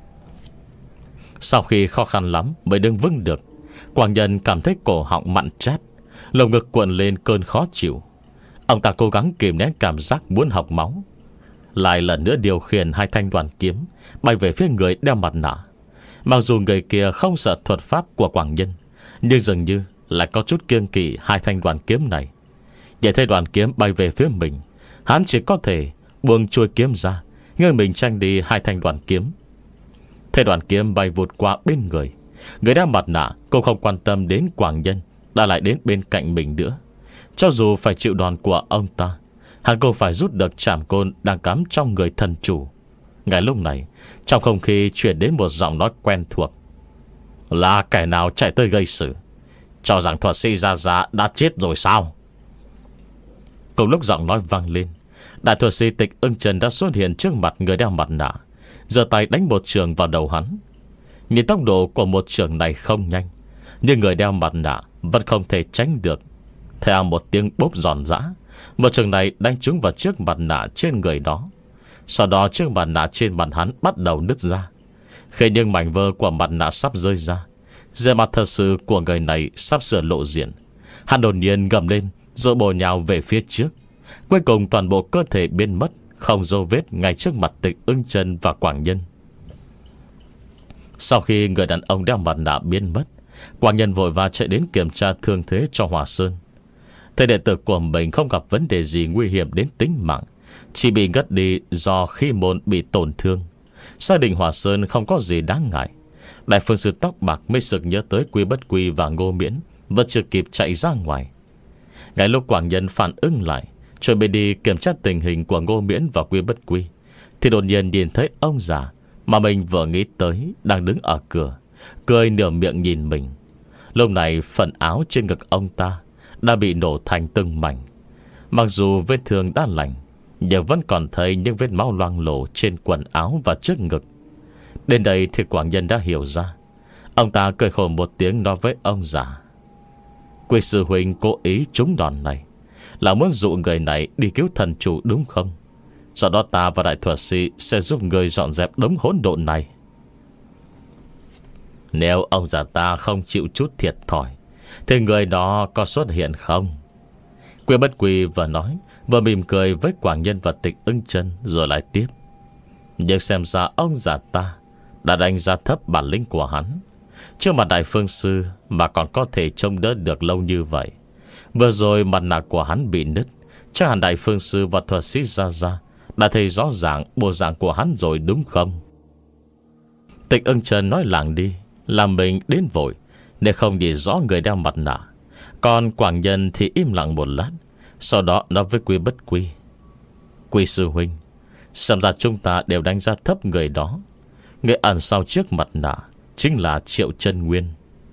Sau khi khó khăn lắm mới đứng vững được, Quảng Nhân cảm thấy cổ họng mặn chát, lồng ngực cuộn lên cơn khó chịu. Ông ta cố gắng kìm nén cảm giác muốn học máu, lại lần nữa điều khiển hai thanh đoàn kiếm bay về phía người đeo mặt nạ. Mặc dù người kia không sợ thuật pháp của Quảng Nhân, nhưng dường như lại có chút kiêng kỵ hai thanh đoàn kiếm này. Để thấy đoàn kiếm bay về phía mình, hắn chỉ có thể buông chuôi kiếm ra, ngơi mình tranh đi hai thanh đoàn kiếm. Thấy đoàn kiếm bay vụt qua bên người, người đeo mặt nạ cũng không quan tâm đến Quảng Nhân đã lại đến bên cạnh mình nữa. Cho dù phải chịu đòn của ông ta, hắn cũng phải rút được trảm côn đang cắm trong người thần chủ. Ngay lúc này, trong không khí truyền đến một giọng nói quen thuộc: Là kẻ nào chạy tới gây sự? Cho rằng thuật sĩ Gia Gia đã chết rồi sao? Cùng lúc giọng nói vang lên, đại thuật sĩ Tịch Ưng Trần đã xuất hiện trước mặt người đeo mặt nạ, giơ tay đánh một trường vào đầu hắn. Nhìn tốc độ của một trường này không nhanh, nhưng người đeo mặt nạ vẫn không thể tránh được. Theo một tiếng bốp giòn giã, một trường này đánh trúng vào chiếc mặt nạ trên người đó. Sau đó chiếc mặt nạ trên mặt hắn bắt đầu nứt ra. Khi những mảnh vỡ của mặt nạ sắp rơi ra, vẻ mặt thật sự của người này sắp sửa lộ diện, hắn đột nhiên gầm lên rồi bổ nhào về phía trước. Cuối cùng toàn bộ cơ thể biến mất, không dấu vết ngay trước mặt Tịch Ưng Trần và Quảng Nhân. Sau khi người đàn ông đeo mặt nạ biến mất, Quảng Nhân vội vã chạy đến kiểm tra thương thế cho Hòa Sơn. Thấy đệ tử của mình không gặp vấn đề gì nguy hiểm đến tính mạng, chỉ bị ngất đi do khí môn bị tổn thương. Xác định Hòa Sơn không có gì đáng ngại, Đại Phương Sư tóc bạc mới sực nhớ tới Quy Bất Quy và Ngô Miễn vẫn chưa kịp chạy ra ngoài. Ngay lúc Quảng Nhân phản ứng lại, chuẩn bị đi kiểm tra tình hình của Ngô Miễn và Quy Bất Quy, thì đột nhiên nhìn thấy ông già mà mình vừa nghĩ tới đang đứng ở cửa, cười nửa miệng nhìn mình. Lúc này phần áo trên ngực ông ta đã bị nổ thành từng mảnh. Mặc dù vết thương đã lành, nhưng vẫn còn thấy những vết máu loang lổ trên quần áo và trước ngực. Đến đây thì Quảng Nhân đã hiểu ra. Ông ta cười khổ một tiếng nói với ông già: Quy sư huynh cố ý trúng đòn này là muốn dụ người này đi cứu thần chủ đúng không? Sau đó ta và đại thuật sĩ sẽ giúp người dọn dẹp đống hỗn độn này. Nếu ông già ta không chịu chút thiệt thòi thì người đó có xuất hiện không? Quy Bất Quy vừa nói vừa mỉm cười với Quảng Nhân và Tịch Ưng Chân, rồi lại tiếp: Nhưng xem ra ông già ta đã đánh giá thấp bản lĩnh của hắn. Trước mặt Đại Phương Sư mà còn có thể trông đỡ được lâu như vậy. Vừa rồi mặt nạ của hắn bị nứt, chắc hẳn Đại Phương Sư và thuật sĩ Gia Gia đã thấy rõ ràng bộ dạng của hắn rồi đúng không? Tịch Ưng Chân nói làng đi, làm mình đến vội nên không nhìn rõ người đeo mặt nạ. Còn Quảng Nhân thì im lặng một lát, sau đó nói với Quy Bất Quy: Quy sư huynh, xem ra chúng ta đều đánh giá thấp người đó. Người ẩn sau trước mặt nạ chính là Triệu Chân Nguyên.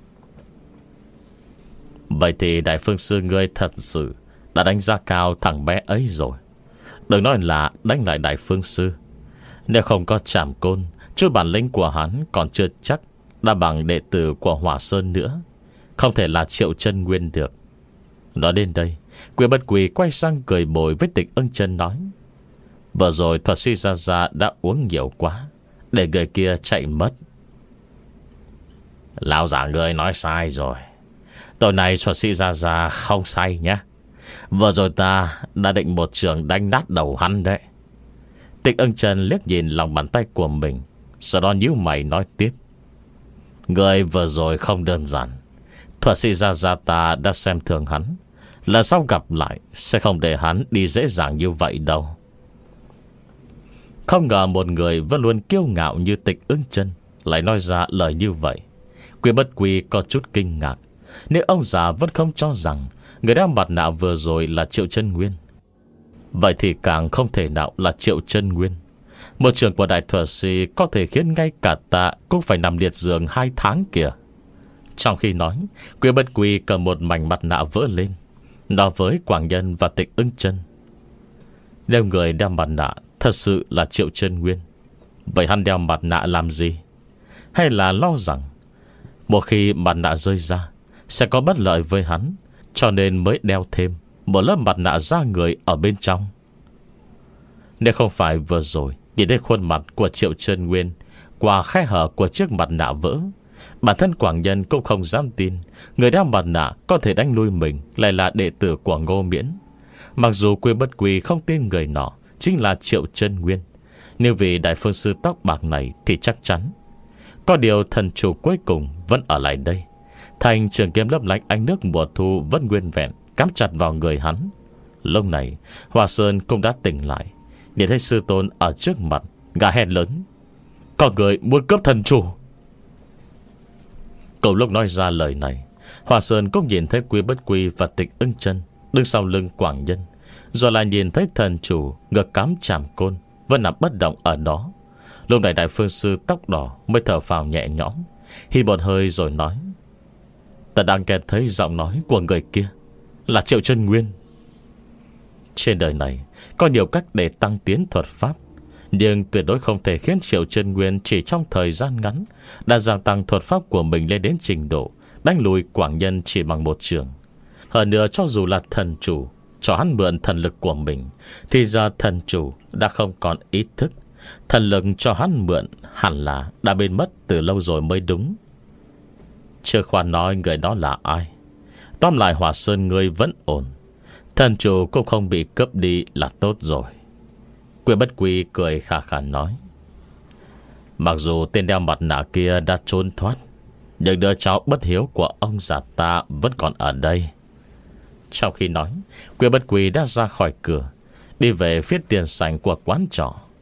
Vậy thì Đại Phương Sư ngươi thật sự đã đánh giá cao thằng bé ấy rồi. Đừng nói là đánh lại Đại Phương Sư. Nếu không có Trảm Côn, chút bản lĩnh của hắn còn chưa chắc đã bằng đệ tử của Hỏa Sơn nữa. Không thể là Triệu Chân Nguyên được. Nói đến đây, Quy Bất Quy quay sang cười bồi với Tịch Ưng Chân nói: Vừa rồi thuật sĩ Gia Gia đã uống nhiều quá, để người kia chạy mất. Lão giả người nói sai rồi. Tối nay thuật sĩ Gia Gia không say nhé. Vừa rồi ta đã định một trường đánh nát đầu hắn đấy. Tịch Ưng Chân liếc nhìn lòng bàn tay của mình, sau đó nhíu mày nói tiếp: Người vừa rồi không đơn giản. Thuật sĩ Gia Gia ta đã xem thường hắn, lần sau gặp lại sẽ không để hắn đi dễ dàng như vậy đâu. Không ngờ một người vẫn luôn kiêu ngạo như Tịch Ưng Chân lại nói ra lời như vậy. Quy Bất Quy có chút kinh ngạc. Nếu ông già vẫn không cho rằng người đeo mặt nạ vừa rồi là Triệu Chân Nguyên, vậy thì càng không thể nào là Triệu Chân Nguyên. Một trường của đại thuật sĩ có thể khiến ngay cả ta cũng phải nằm liệt giường hai tháng kìa. Trong khi nói, Quy Bất Quy cầm một mảnh mặt nạ vỡ lên, nói với Quảng Nhân và Tịch Ưng Chân: Nếu người đeo mặt nạ thật sự là Triệu Chân Nguyên, vậy hắn đeo mặt nạ làm gì? Hay là lo rằng một khi mặt nạ rơi ra sẽ có bất lợi với hắn, cho nên mới đeo thêm một lớp mặt nạ da người ở bên trong? Nếu không phải vừa rồi nhìn thấy khuôn mặt của Triệu Chân Nguyên qua khe hở của chiếc mặt nạ vỡ, bản thân Quảng Nhân cũng không dám tin người đeo mặt nạ có thể đánh lui mình lại là đệ tử của Ngô Miễn. Mặc dù Quy Bất Quy không tin người nọ chính là Triệu Chân Nguyên, nhưng vì Đại Phương Sư tóc bạc này thì chắc chắn. Có điều thần chủ cuối cùng vẫn ở lại đây. Thành trường kiếm lấp lánh ánh nước mùa thu vẫn nguyên vẹn cắm chặt vào người hắn. Lúc này Hòa Sơn cũng đã tỉnh lại, nhìn thấy sư tôn ở trước mặt, gã hét lớn: Có người muốn cướp thần chủ! Cùng lúc nói ra lời này, Hòa Sơn cũng nhìn thấy Quy Bất Quy và Tịch Ưng Chân đứng sau lưng Quảng Nhân, rồi lại nhìn thấy thần chủ ngực cắm Trảm Côn vẫn nằm bất động ở đó. Lúc này Đại Phương Sư tóc đỏ mới thở phào nhẹ nhõm, hít một hơi rồi nói: Ta đang nghe thấy giọng nói của người kia là Triệu Chân Nguyên. Trên đời này có nhiều cách để tăng tiến thuật pháp, nhưng tuyệt đối không thể khiến Triệu Chân Nguyên chỉ trong thời gian ngắn đã gia tăng thuật pháp của mình lên đến trình độ đánh lùi Quảng Nhân chỉ bằng một trường. Hơn nữa, cho dù là thần chủ cho hắn mượn thần lực của mình, thì giờ thần chủ đã không còn ý thức. Thần lực cho hắn mượn hẳn là đã bên mất từ lâu rồi mới đúng. Chưa khoan nói người đó là ai. Tóm lại Hòa Sơn ngươi vẫn ổn, thần chủ cũng không bị cướp đi là tốt rồi. Quy Bất Quy cười khà khà nói: Mặc dù tên đeo mặt nạ kia đã trốn thoát, nhưng đứa cháu bất hiếu của ông già ta vẫn còn ở đây. Trong khi nói, Quy Bất Quy đã ra khỏi cửa, đi về phía tiền sảnh của quán trọ.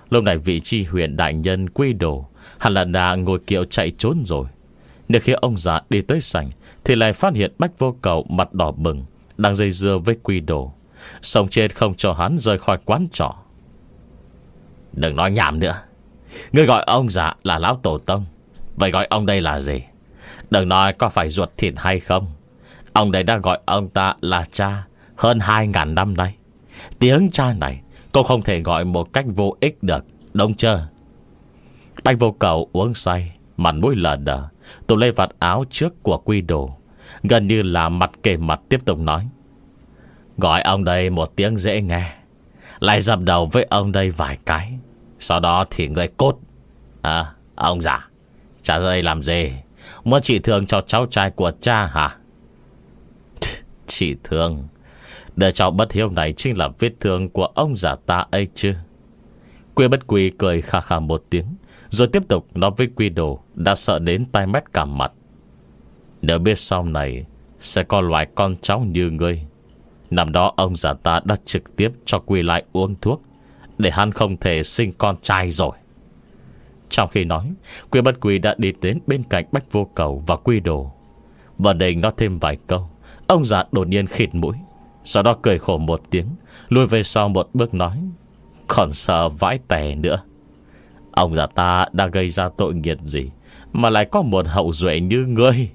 Lúc này vị chi huyện đại nhân Quy Đồ hẳn là đã ngồi kiệu chạy trốn rồi. Nếu khi ông già đi tới sảnh thì lại phát hiện Bách Vô Cầu mặt đỏ bừng đang dây dưa với Quy Đồ, sống chết không cho hắn rời khỏi quán trọ. Đừng nói nhảm nữa. Ngươi gọi ông già là lão tổ tông, vậy gọi ông đây là gì? Đừng nói có phải ruột thịt hay không. Ông đây đã gọi ông ta là cha hơn hai ngàn năm nay. Tiếng cha này cũng không thể gọi một cách vô ích được, đúng chưa? Bách Vô Cầu uống say, mặt mũi lờ đờ, tụi lấy vạt áo trước của Quy Đồ, gần như là mặt kề mặt tiếp tục nói. Gọi ông đây một tiếng dễ nghe, lại dập đầu với ông đây vài cái, sau đó thì người cốt. À, ông già, cha ra đây làm gì? Muốn trị thương cho cháu trai của cha hả? Trị thương? Để cháu bất hiếu này chính là vết thương của ông già ta ấy chứ. Quy Bất Quy cười khà khà một tiếng, rồi tiếp tục nói với Quy Đồ đã sợ đến tai mét cả mặt. Nếu biết sau này sẽ có loại con cháu như ngươi, năm đó ông già ta đã trực tiếp cho Quy lại uống thuốc để hắn không thể sinh con trai rồi. Trong khi nói, Quy Bất Quy đã đi đến bên cạnh Bách Vô Cầu và Quy Đồ. Và định nói thêm vài câu, ông già đột nhiên khịt mũi, sau đó cười khổ một tiếng, lùi về sau một bước nói. Còn sợ vãi tè nữa. Ông già ta đã gây ra tội nghiệp gì mà lại có một hậu duệ như ngươi?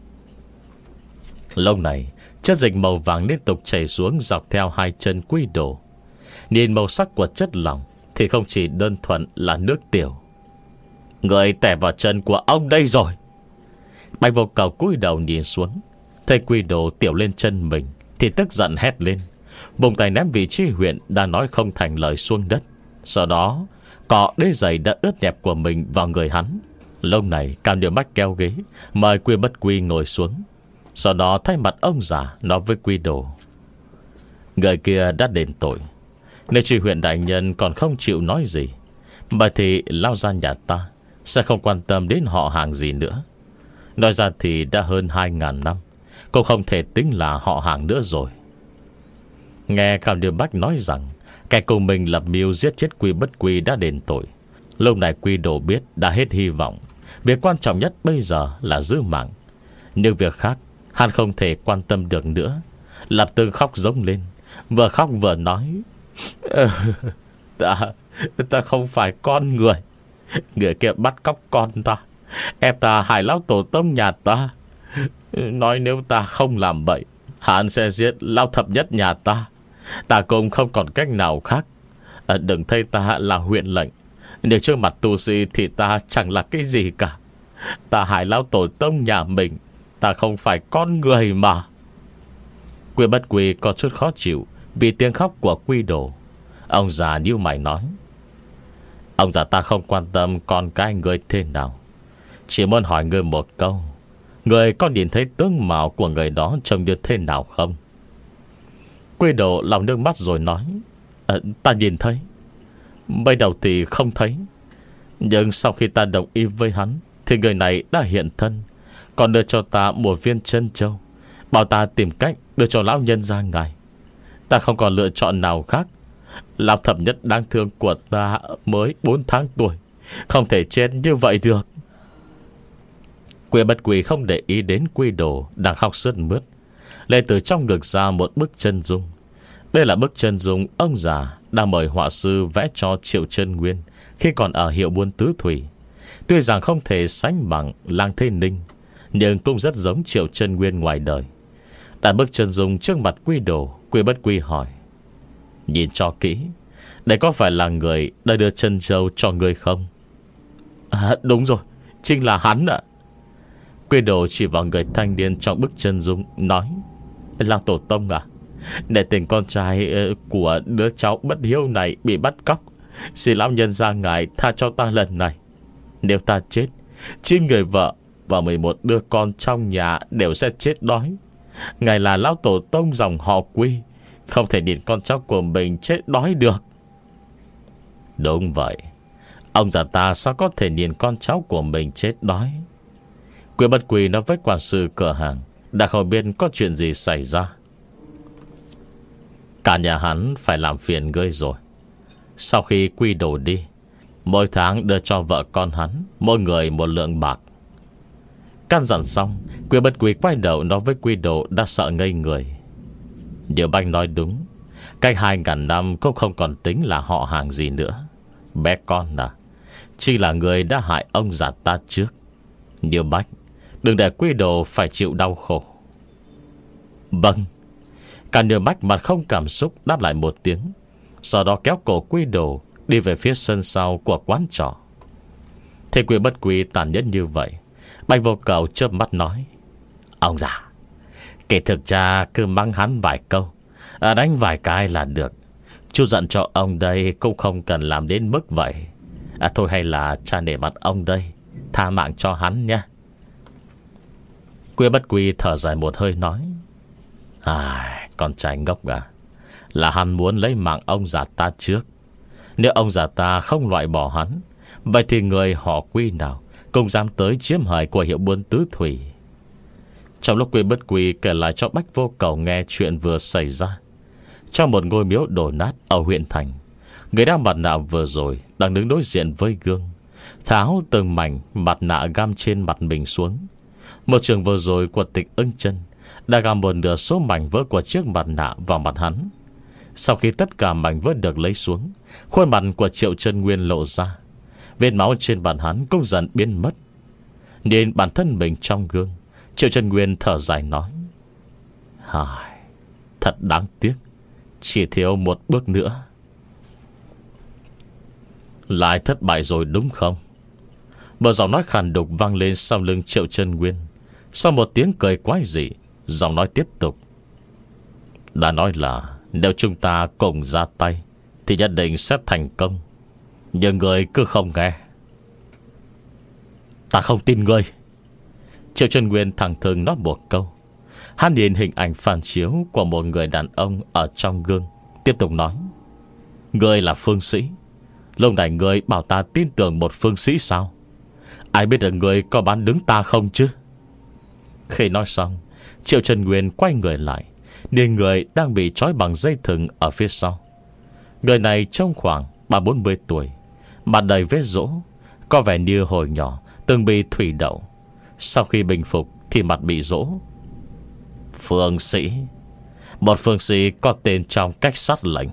Lúc này chất dịch màu vàng liên tục chảy xuống dọc theo hai chân Quy Đồ. Nhìn màu sắc của chất lỏng thì không chỉ đơn thuần là nước tiểu. Người tè vào chân của ông đây rồi. Bạch Vô Cầu cúi đầu nhìn xuống, thấy Quy Đồ tiểu lên chân mình thì tức giận hét lên, vùng tay ném vị chi huyện đã nói không thành lời xuống đất. Sau đó cọ đế giày đã ướt nhẹp của mình vào người hắn. Lúc này Cam Điệu Bách kéo ghế mời Quy Bất Quy ngồi xuống, sau đó thay mặt ông già nói với Quy Đồ. Người kia đã đền tội, nếu chi huyện đại nhân còn không chịu nói gì, bởi thì lao ra nhà ta sẽ không quan tâm đến họ hàng gì nữa. Nói ra thì đã hơn hai ngàn năm, cũng không thể tính là họ hàng nữa rồi. Nghe Cam Điệu Bách nói rằng kẻ cùng mình lập mưu giết chết Quy Bất Quy đã đền tội, lúc này Quy Đồ biết đã hết hy vọng. Việc quan trọng nhất bây giờ là giữ mạng, nhưng việc khác hắn không thể quan tâm được nữa. Lập tức khóc giống lên, vừa khóc vừa nói. Ta Ta không phải con người. Người kia bắt cóc con ta, ép ta hại lão tổ tông nhà ta. Nói nếu ta không làm vậy, hắn sẽ giết lão thập nhất nhà ta. Ta cũng không còn cách nào khác. à, Đừng thấy ta là huyện lệnh, nếu trước mặt tu sĩ thì ta chẳng là cái gì cả. Ta hại lão tổ tông nhà mình, ta không phải con người mà. Quy Bất Quy có chút khó chịu vì tiếng khóc của Quy Đồ. Ông già như mày nói. Ông già ta không quan tâm con cái người thế nào, chỉ muốn hỏi người một câu. Người có nhìn thấy tướng mạo của người đó trông như thế nào không? Quy Đồ lòng nước mắt rồi nói. à, Ta nhìn thấy. Bây đầu thì không thấy, nhưng sau khi ta đồng ý với hắn thì người này đã hiện thân, còn đưa cho ta một viên chân châu, bảo ta tìm cách đưa cho lão nhân ra ngài. Ta không còn lựa chọn nào khác. Lão thập nhất đáng thương của ta mới bốn tháng tuổi, không thể chết như vậy được. Quy Bất Quy không để ý đến Quy Đồ đang khóc sướt mướt, lấy từ trong ngực ra một bức chân dung. Đây là bức chân dung ông già đã mời họa sư vẽ cho Triệu Chân Nguyên khi còn ở hiệu buôn tứ thủy. Tuy rằng không thể sánh bằng Lang Thế Ninh, nhưng cũng rất giống Triệu Chân Nguyên ngoài đời. Đặt bức chân dung trước mặt Quy Đồ, Quy Bất Quy hỏi. Nhìn cho kỹ, đây có phải là người đã đưa chân châu cho người không? À, đúng rồi, chính là hắn ạ. Quy Đồ chỉ vào người thanh niên trong bức chân dung nói. Là tổ tông à, để tình con trai của đứa cháu bất hiếu này bị bắt cóc, xin lão nhân ra ngài tha cho ta lần này. Nếu ta chết, chín người vợ và mười một đứa con trong nhà đều sẽ chết đói. Ngài là lão tổ tông dòng họ Quy, không thể nhìn con cháu của mình chết đói được. Đúng vậy, ông già ta sao có thể nhìn con cháu của mình chết đói? Quy Bất Quy nói với quản sự cửa hàng đã không biết có chuyện gì xảy ra. Cả nhà hắn phải làm phiền ngươi rồi. Sau khi Quy Đồ đi, mỗi tháng đưa cho vợ con hắn mỗi người một lượng bạc. Căn dặn xong, Quy Bất Quy quay đầu nói với Quy Đồ đã sợ ngây người. Điều Bách nói đúng. Cách hai ngàn năm cũng không còn tính là họ hàng gì nữa. Bé con à, chỉ là người đã hại ông già ta trước. Điều Bách, đừng để Quy Đồ phải chịu đau khổ. Vâng. Cả Điều Bách mặt không cảm xúc đáp lại một tiếng, sau đó kéo cổ Quy Đồ đi về phía sân sau của quán trọ. Thế Quy Bất Quy tàn nhẫn như vậy, Bạch Vô Cầu chớp mắt nói: ông già, kể thực cha cứ mắng hắn vài câu, à, đánh vài cái là được. Chú giận cho ông đây cũng không cần làm đến mức vậy. À thôi, hay là cha nể mặt ông đây, tha mạng cho hắn nhé. Quy Bất Quy thở dài một hơi nói: à, con trai ngốc à, là hắn muốn lấy mạng ông già ta trước. Nếu ông già ta không loại bỏ hắn, vậy thì người họ Quy nào cũng dám tới chiếm hại của hiệu buôn tứ thủy. Trong lúc Quy Bất Quy kể lại cho Bách Vô Cầu nghe chuyện vừa xảy ra trong một ngôi miếu đổ nát ở huyện thành, người đeo mặt nạ vừa rồi đang đứng đối diện với gương, tháo từng mảnh mặt nạ găm trên mặt mình xuống. Một trường vừa rồi của Tịch Ưng Chân đã găm một nửa số mảnh vỡ của chiếc mặt nạ vào mặt hắn. Sau khi tất cả mảnh vỡ được lấy xuống, khuôn mặt của Triệu Chân Nguyên lộ ra. Vết máu trên mặt hắn cũng dần biến mất. Nhìn bản thân mình trong gương, Triệu Chân Nguyên thở dài nói: hài, thật đáng tiếc, chỉ thiếu một bước nữa. Lại thất bại rồi đúng không? Một giọng nói khàn đục vang lên sau lưng Triệu Chân Nguyên. Sau một tiếng cười quái dị, giọng nói tiếp tục: đã nói là nếu chúng ta cùng ra tay thì nhất định sẽ thành công, nhưng người cứ không nghe. Ta không tin ngươi. Triệu Chân Nguyên thẳng thừng nói một câu. Hắn nhìn hình ảnh phản chiếu của một người đàn ông ở trong gương, tiếp tục nói: ngươi là phương sĩ. Lúc này ngươi bảo ta tin tưởng một phương sĩ sao? Ai biết được ngươi có bán đứng ta không chứ? Khi nói xong, Triệu Chân Nguyên quay người lại, nhìn người đang bị trói bằng dây thừng ở phía sau. Người này trông khoảng ba bốn mươi tuổi, mặt đầy vết rỗ, có vẻ như hồi nhỏ từng bị thủy đậu. Sau khi bình phục thì mặt bị rỗ. Phương sĩ, một phương sĩ có tên trong cách sát lệnh.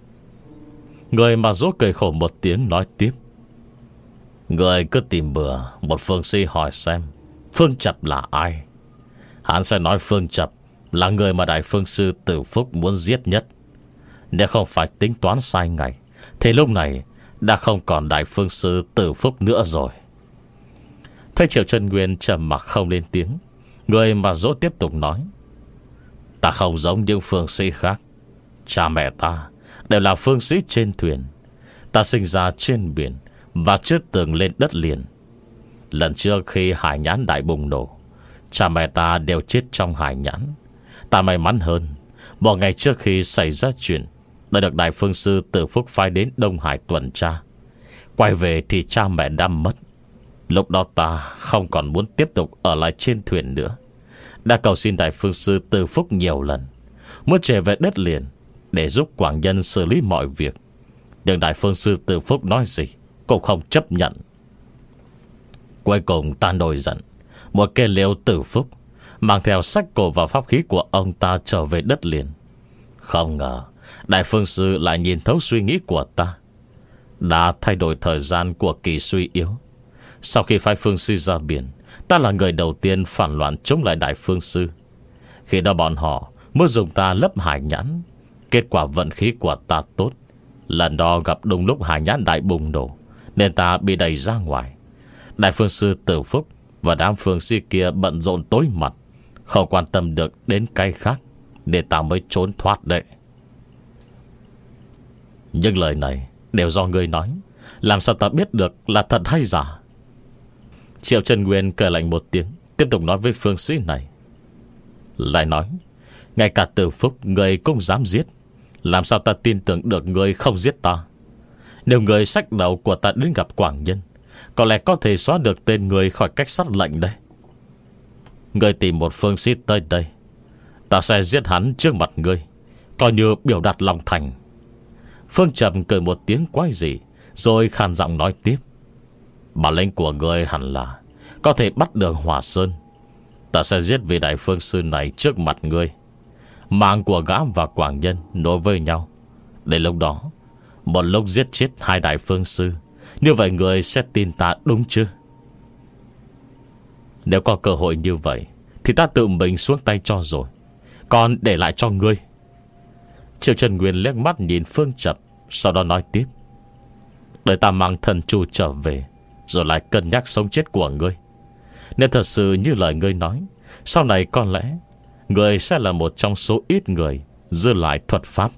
Người mà rỗ cười khổ một tiếng nói tiếp: người cứ tìm bừa một phương sĩ hỏi xem Phương Chập là ai. Hắn sẽ nói Phương Chập là người mà Đại Phương Sư Tử Phúc muốn giết nhất. Nếu không phải tính toán sai ngày thì lúc này đã không còn Đại Phương Sư Tử Phúc nữa rồi. Thấy Triệu Chân Nguyên trầm mặc không lên tiếng, người mà dỗ tiếp tục nói: ta không giống những phương sĩ khác. Cha mẹ ta đều là phương sĩ trên thuyền. Ta sinh ra trên biển và chưa từng lên đất liền. Lần trước khi hải nhãn đại bùng nổ, cha mẹ ta đều chết trong hải nhãn. Ta may mắn hơn, một ngày trước khi xảy ra chuyện đã được Đại Phương Sư Tử Phúc phái đến Đông Hải tuần tra. Quay về thì cha mẹ đã mất. Lúc đó ta không còn muốn tiếp tục ở lại trên thuyền nữa, đã cầu xin Đại Phương Sư Tử Phúc nhiều lần, muốn trở về đất liền để giúp Quảng Nhân xử lý mọi việc. Nhưng Đại Phương Sư Tử Phúc nói gì cũng không chấp nhận. Cuối cùng ta nổi giận, một cây liễu Tử Phúc mang theo sách cổ và pháp khí của ông ta trở về đất liền. Không ngờ Đại Phương Sư lại nhìn thấu suy nghĩ của ta, đã thay đổi thời gian của kỳ suy yếu. Sau khi phái Phương Sư ra biển, ta là người đầu tiên phản loạn chống lại Đại Phương Sư. Khi đó bọn họ muốn dùng ta lấp hải nhãn. Kết quả vận khí của ta tốt, lần đó gặp đúng lúc hải nhãn đại bùng nổ, nên ta bị đẩy ra ngoài. Đại Phương Sư Tử Phúc và đám phương sĩ kia bận rộn tối mặt, không quan tâm được đến cái khác, để ta mới trốn thoát đấy. Nhưng lời này đều do ngươi nói, làm sao ta biết được là thật hay giả? Triệu Chân Nguyên cười lạnh một tiếng, tiếp tục nói với phương sĩ này: lại nói, ngay cả Tử Phúc ngươi cũng dám giết, làm sao ta tin tưởng được ngươi không giết ta? Nếu ngươi xách đầu của ta đến gặp Quảng Nhân, có lẽ có thể xóa được tên ngươi khỏi cách sát lệnh đây. Ngươi tìm một phương sĩ tới đây, ta sẽ giết hắn trước mặt ngươi, coi như biểu đạt lòng thành. Phương Trầm cười một tiếng quái dị, Rồi khàn giọng nói tiếp: Bản lĩnh của ngươi hẳn là có thể bắt được Hòa Sơn. Ta sẽ giết vị đại phương sư này trước mặt ngươi. Mạng của gã và Quảng Nhân nối với nhau. Đến lúc đó, một lúc giết chết hai đại phương sư, như vậy ngươi sẽ tin ta đúng chứ? Nếu có cơ hội như vậy thì ta tự mình xuống tay cho rồi, còn để lại cho ngươi. Triệu Trần Nguyên liếc mắt nhìn Phương Chập, sau đó nói tiếp: Đợi ta mang thần chủ trở về, rồi lại cân nhắc sống chết của ngươi. Nếu thật sự như lời ngươi nói, sau này có lẽ ngươi sẽ là một trong số ít người giữ lại thuật pháp.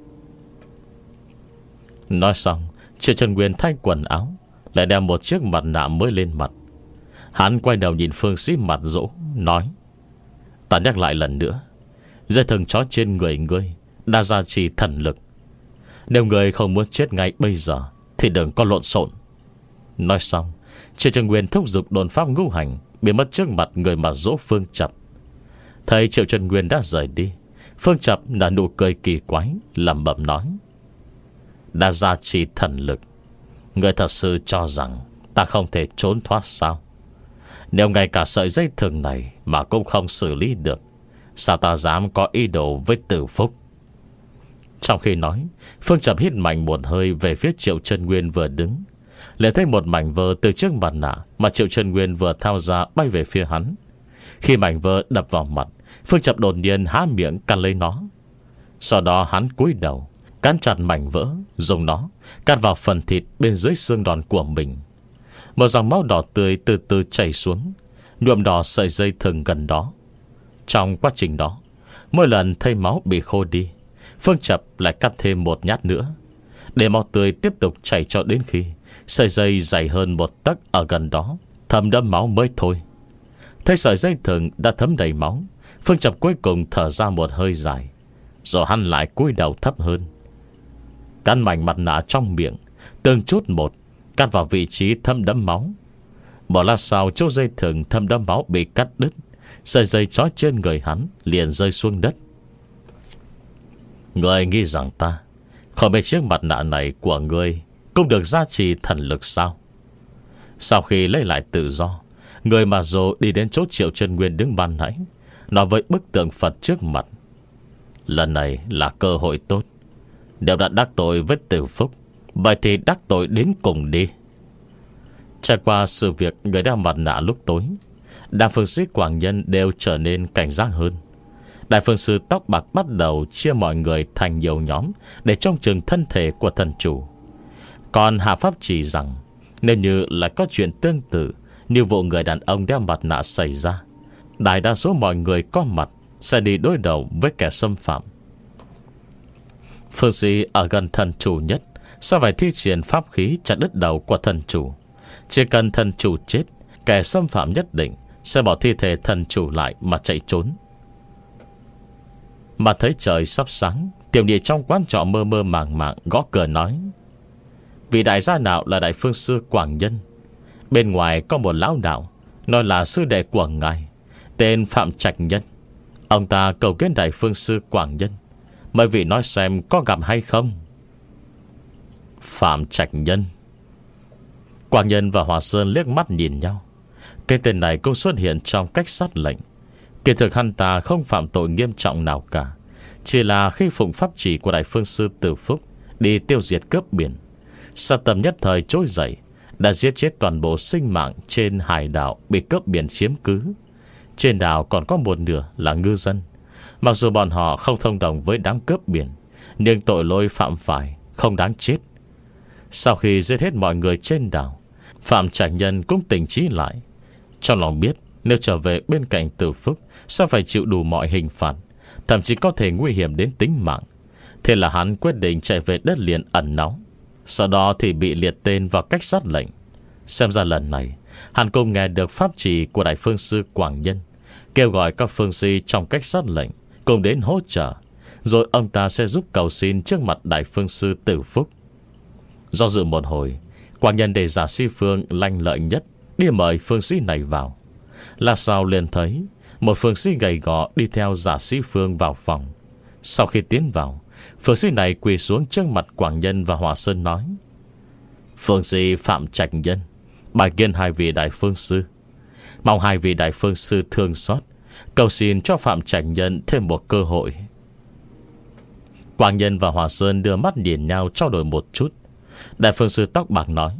Nói xong, Triệu Trần Nguyên thay quần áo, lại đeo một chiếc mặt nạ mới lên mặt. Hắn quay đầu nhìn Phương Sĩ mặt dỗ, nói: Ta nhắc lại lần nữa, dây thừng trói trên người ngươi đã gia trì thần lực. Nếu ngươi không muốn chết ngay bây giờ thì đừng có lộn xộn. Nói xong, Triệu Trần Nguyên thúc giục đồn pháp ngũ hành biến mất trước mặt người mà dỗ Phương Chập. Thấy Triệu Trần Nguyên đã rời đi, Phương Chập đã nụ cười kỳ quái, lẩm bẩm nói: Đã gia trì thần lực, ngươi thật sự cho rằng ta không thể trốn thoát sao? Nếu ngay cả sợi dây thừng này mà cũng không xử lý được, sao ta dám có ý đồ với Tử Phúc? Trong khi nói, Phương Chập hít mạnh một hơi về phía Triệu Trần Nguyên vừa đứng, liền thấy một mảnh vỡ từ chiếc mặt nạ mà Triệu Trần Nguyên vừa thao ra bay về phía hắn. Khi mảnh vỡ đập vào mặt, Phương Chập đột nhiên há miệng cắn lấy nó. Sau đó hắn cúi đầu cắn chặt mảnh vỡ, dùng nó cắt vào phần thịt bên dưới xương đòn của mình. Một dòng máu đỏ tươi từ từ chảy xuống, nhuộm đỏ sợi dây thừng gần đó. Trong quá trình đó, mỗi lần thấy máu bị khô đi, Phương Chập lại cắt thêm một nhát nữa, để máu tươi tiếp tục chảy cho đến khi sợi dây dày hơn một tấc ở gần đó thấm đẫm máu mới thôi. Thấy sợi dây thừng đã thấm đầy máu, Phương Chập cuối cùng thở ra một hơi dài, rồi hắn lại cúi đầu thấp hơn, cắn mảnh mặt nạ trong miệng, từng chút một cắt vào vị trí thấm đẫm máu. Một lát sau, chỗ dây thừng thấm đẫm máu bị cắt đứt, sợi dây trói trên người hắn liền rơi xuống đất. Ngươi nghĩ rằng ta không biết chiếc mặt nạ này của ngươi cũng được gia trì thần lực sao? Sau khi lấy lại tự do, người mà dồ đi đến chỗ Triệu Trần Nguyên đứng ban nãy, nói với bức tượng Phật trước mặt: Lần này là cơ hội tốt. Nếu đã đắc tội với Tử Phúc, vậy thì đắc tội đến cùng đi. Trải qua sự việc người đeo mặt nạ lúc tối, đám phương sĩ Quảng Nhân đều trở nên cảnh giác hơn. Đại phương sư tóc bạc bắt đầu chia mọi người thành nhiều nhóm để trông chừng thân thể của thần chủ. Còn Hạ Pháp chỉ rằng, nếu như là có chuyện tương tự như vụ người đàn ông đeo mặt nạ xảy ra, đại đa số mọi người có mặt sẽ đi đối đầu với kẻ xâm phạm. Phương sĩ ở gần thần chủ nhất sẽ phải thi triển pháp khí chặt đứt đầu của thần chủ. Chỉ cần thần chủ chết, kẻ xâm phạm nhất định sẽ bỏ thi thể thần chủ lại mà chạy trốn. Mà thấy trời sắp sáng, tiểu nhị trong quán trọ mơ mơ màng màng gõ cửa nói: Vị đại gia nào là đại phương sư Quảng Nhân? Bên ngoài có một lão đạo nói là sư đệ của ngài, tên Phạm Trạch Nhân. Ông ta cầu kiến đại phương sư Quảng Nhân, mời vị nói xem có gặp hay không. Phạm Trạch Nhân. Quảng Nhân và Hòa Sơn liếc mắt nhìn nhau. Cái tên này cũng xuất hiện trong cách sát lệnh. Kỳ thực hắn ta không phạm tội nghiêm trọng nào cả, chỉ là khi phụng pháp chỉ của đại phương sư Tử Phúc đi tiêu diệt cướp biển, sát tâm nhất thời trỗi dậy, đã giết chết toàn bộ sinh mạng trên hải đảo bị cướp biển chiếm cứ. Trên đảo còn có một nửa là ngư dân. Mặc dù bọn họ không thông đồng với đám cướp biển, nhưng tội lỗi phạm phải không đáng chết. Sau khi giết hết mọi người trên đảo, Phạm Trạch Nhân cũng tỉnh trí lại. Trong lòng biết nếu trở về bên cạnh Tử Phúc sẽ phải chịu đủ mọi hình phạt, thậm chí có thể nguy hiểm đến tính mạng. Thế là hắn quyết định chạy về đất liền ẩn náu. Sau đó thì bị liệt tên vào cách sát lệnh. Xem ra lần này hắn cũng nghe được pháp chỉ của đại phương sư Quảng Nhân, kêu gọi các phương sĩ trong cách sát lệnh cùng đến hỗ trợ, rồi ông ta sẽ giúp cầu xin trước mặt đại phương sư Tử Phúc. Do dự một hồi, Quảng Nhân để giả sĩ phương lanh lợi nhất đi mời phương sĩ này vào. Là sao liền thấy một phương sĩ gầy gò đi theo giả sĩ phương vào phòng. Sau khi tiến vào, phương sĩ này quỳ xuống trước mặt Quảng Nhân và Hòa Sơn nói: Phương sĩ Phạm Trạch Nhân bài kiến hai vị đại phương sư, mong hai vị đại phương sư thương xót, cầu xin cho Phạm Trạch Nhân thêm một cơ hội. Quang Nhân và Hòa Sơn đưa mắt nhìn nhau trao đổi một chút. Đại phương sư tóc bạc nói: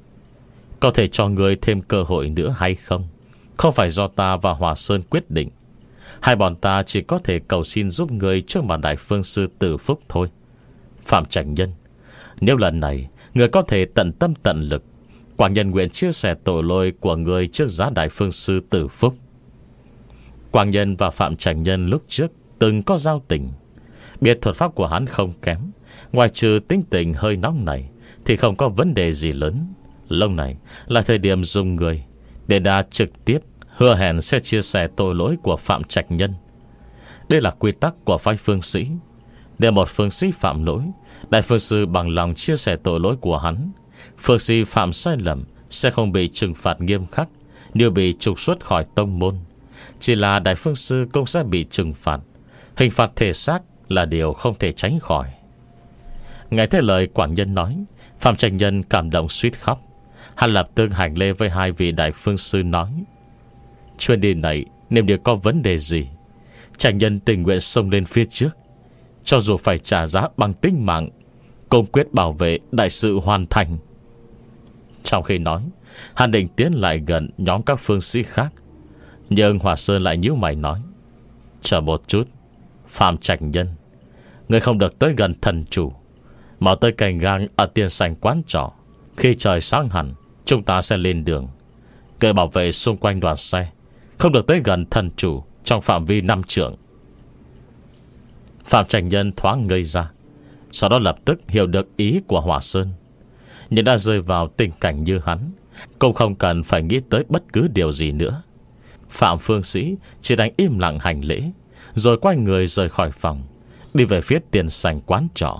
có thể cho người thêm cơ hội nữa hay không, không phải do ta và Hòa Sơn quyết định. Hai bọn ta chỉ có thể cầu xin giúp người trước mặt đại phương sư Tử Phúc thôi. Phạm Trạch Nhân, nếu lần này người có thể tận tâm tận lực, Quang Nhân nguyện chia sẻ tội lỗi của người trước giá đại phương sư Tử Phúc. Quang Nhân và Phạm Trạch Nhân lúc trước từng có giao tình, biết thuật pháp của hắn không kém. Ngoài trừ tính tình hơi nóng này thì không có vấn đề gì lớn. Lúc này là thời điểm dùng người để đã trực tiếp hứa hẹn sẽ chia sẻ tội lỗi của Phạm Trạch Nhân. Đây là quy tắc của phái phương sĩ. Để một phương sĩ phạm lỗi, đại phương sư bằng lòng chia sẻ tội lỗi của hắn. Phương sĩ phạm sai lầm sẽ không bị trừng phạt nghiêm khắc như bị trục xuất khỏi tông môn. Chỉ là đại phương sư cũng sẽ bị trừng phạt. Hình phạt thể xác là điều không thể tránh khỏi. Nghe thấy lời Quảng Nhân nói, Phạm Trạch Nhân cảm động suýt khóc. Hắn lập tức hành lễ với hai vị đại phương sư nói: chuyến đi này nếu như có vấn đề gì, Trạch Nhân tình nguyện xông lên phía trước, cho dù phải trả giá bằng tính mạng, công quyết bảo vệ đại sự hoàn thành. Trong khi nói, hắn định tiến lại gần nhóm các phương sĩ khác, nhưng Hòa Sơn lại nhíu mày nói: chờ một chút, Phạm Trạch Nhân, người không được tới gần thần chủ, mà tới cành gang ở tiền sảnh quán trọ. Khi trời sáng hẳn, chúng ta sẽ lên đường. Người bảo vệ xung quanh đoàn xe, không được tới gần thần chủ trong phạm vi năm trượng. Phạm Trạch Nhân thoáng ngây ra, sau đó lập tức hiểu được ý của Hòa Sơn. Nhưng đã rơi vào tình cảnh như hắn, cũng không cần phải nghĩ tới bất cứ điều gì nữa. Phạm phương sĩ chỉ đánh im lặng hành lễ, rồi quay người rời khỏi phòng, đi về phía tiền sảnh quán trọ.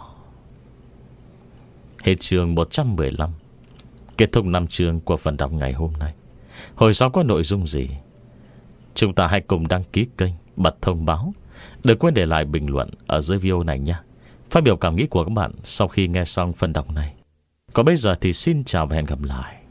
Hết chương một trăm mười lăm. Kết thúc năm chương của phần đọc ngày hôm nay. Hồi sau có nội dung gì, chúng ta hãy cùng đăng ký kênh, bật thông báo. Đừng quên để lại bình luận ở dưới video này nha. Phát biểu cảm nghĩ của các bạn sau khi nghe xong phần đọc này. Còn bây giờ thì xin chào và hẹn gặp lại.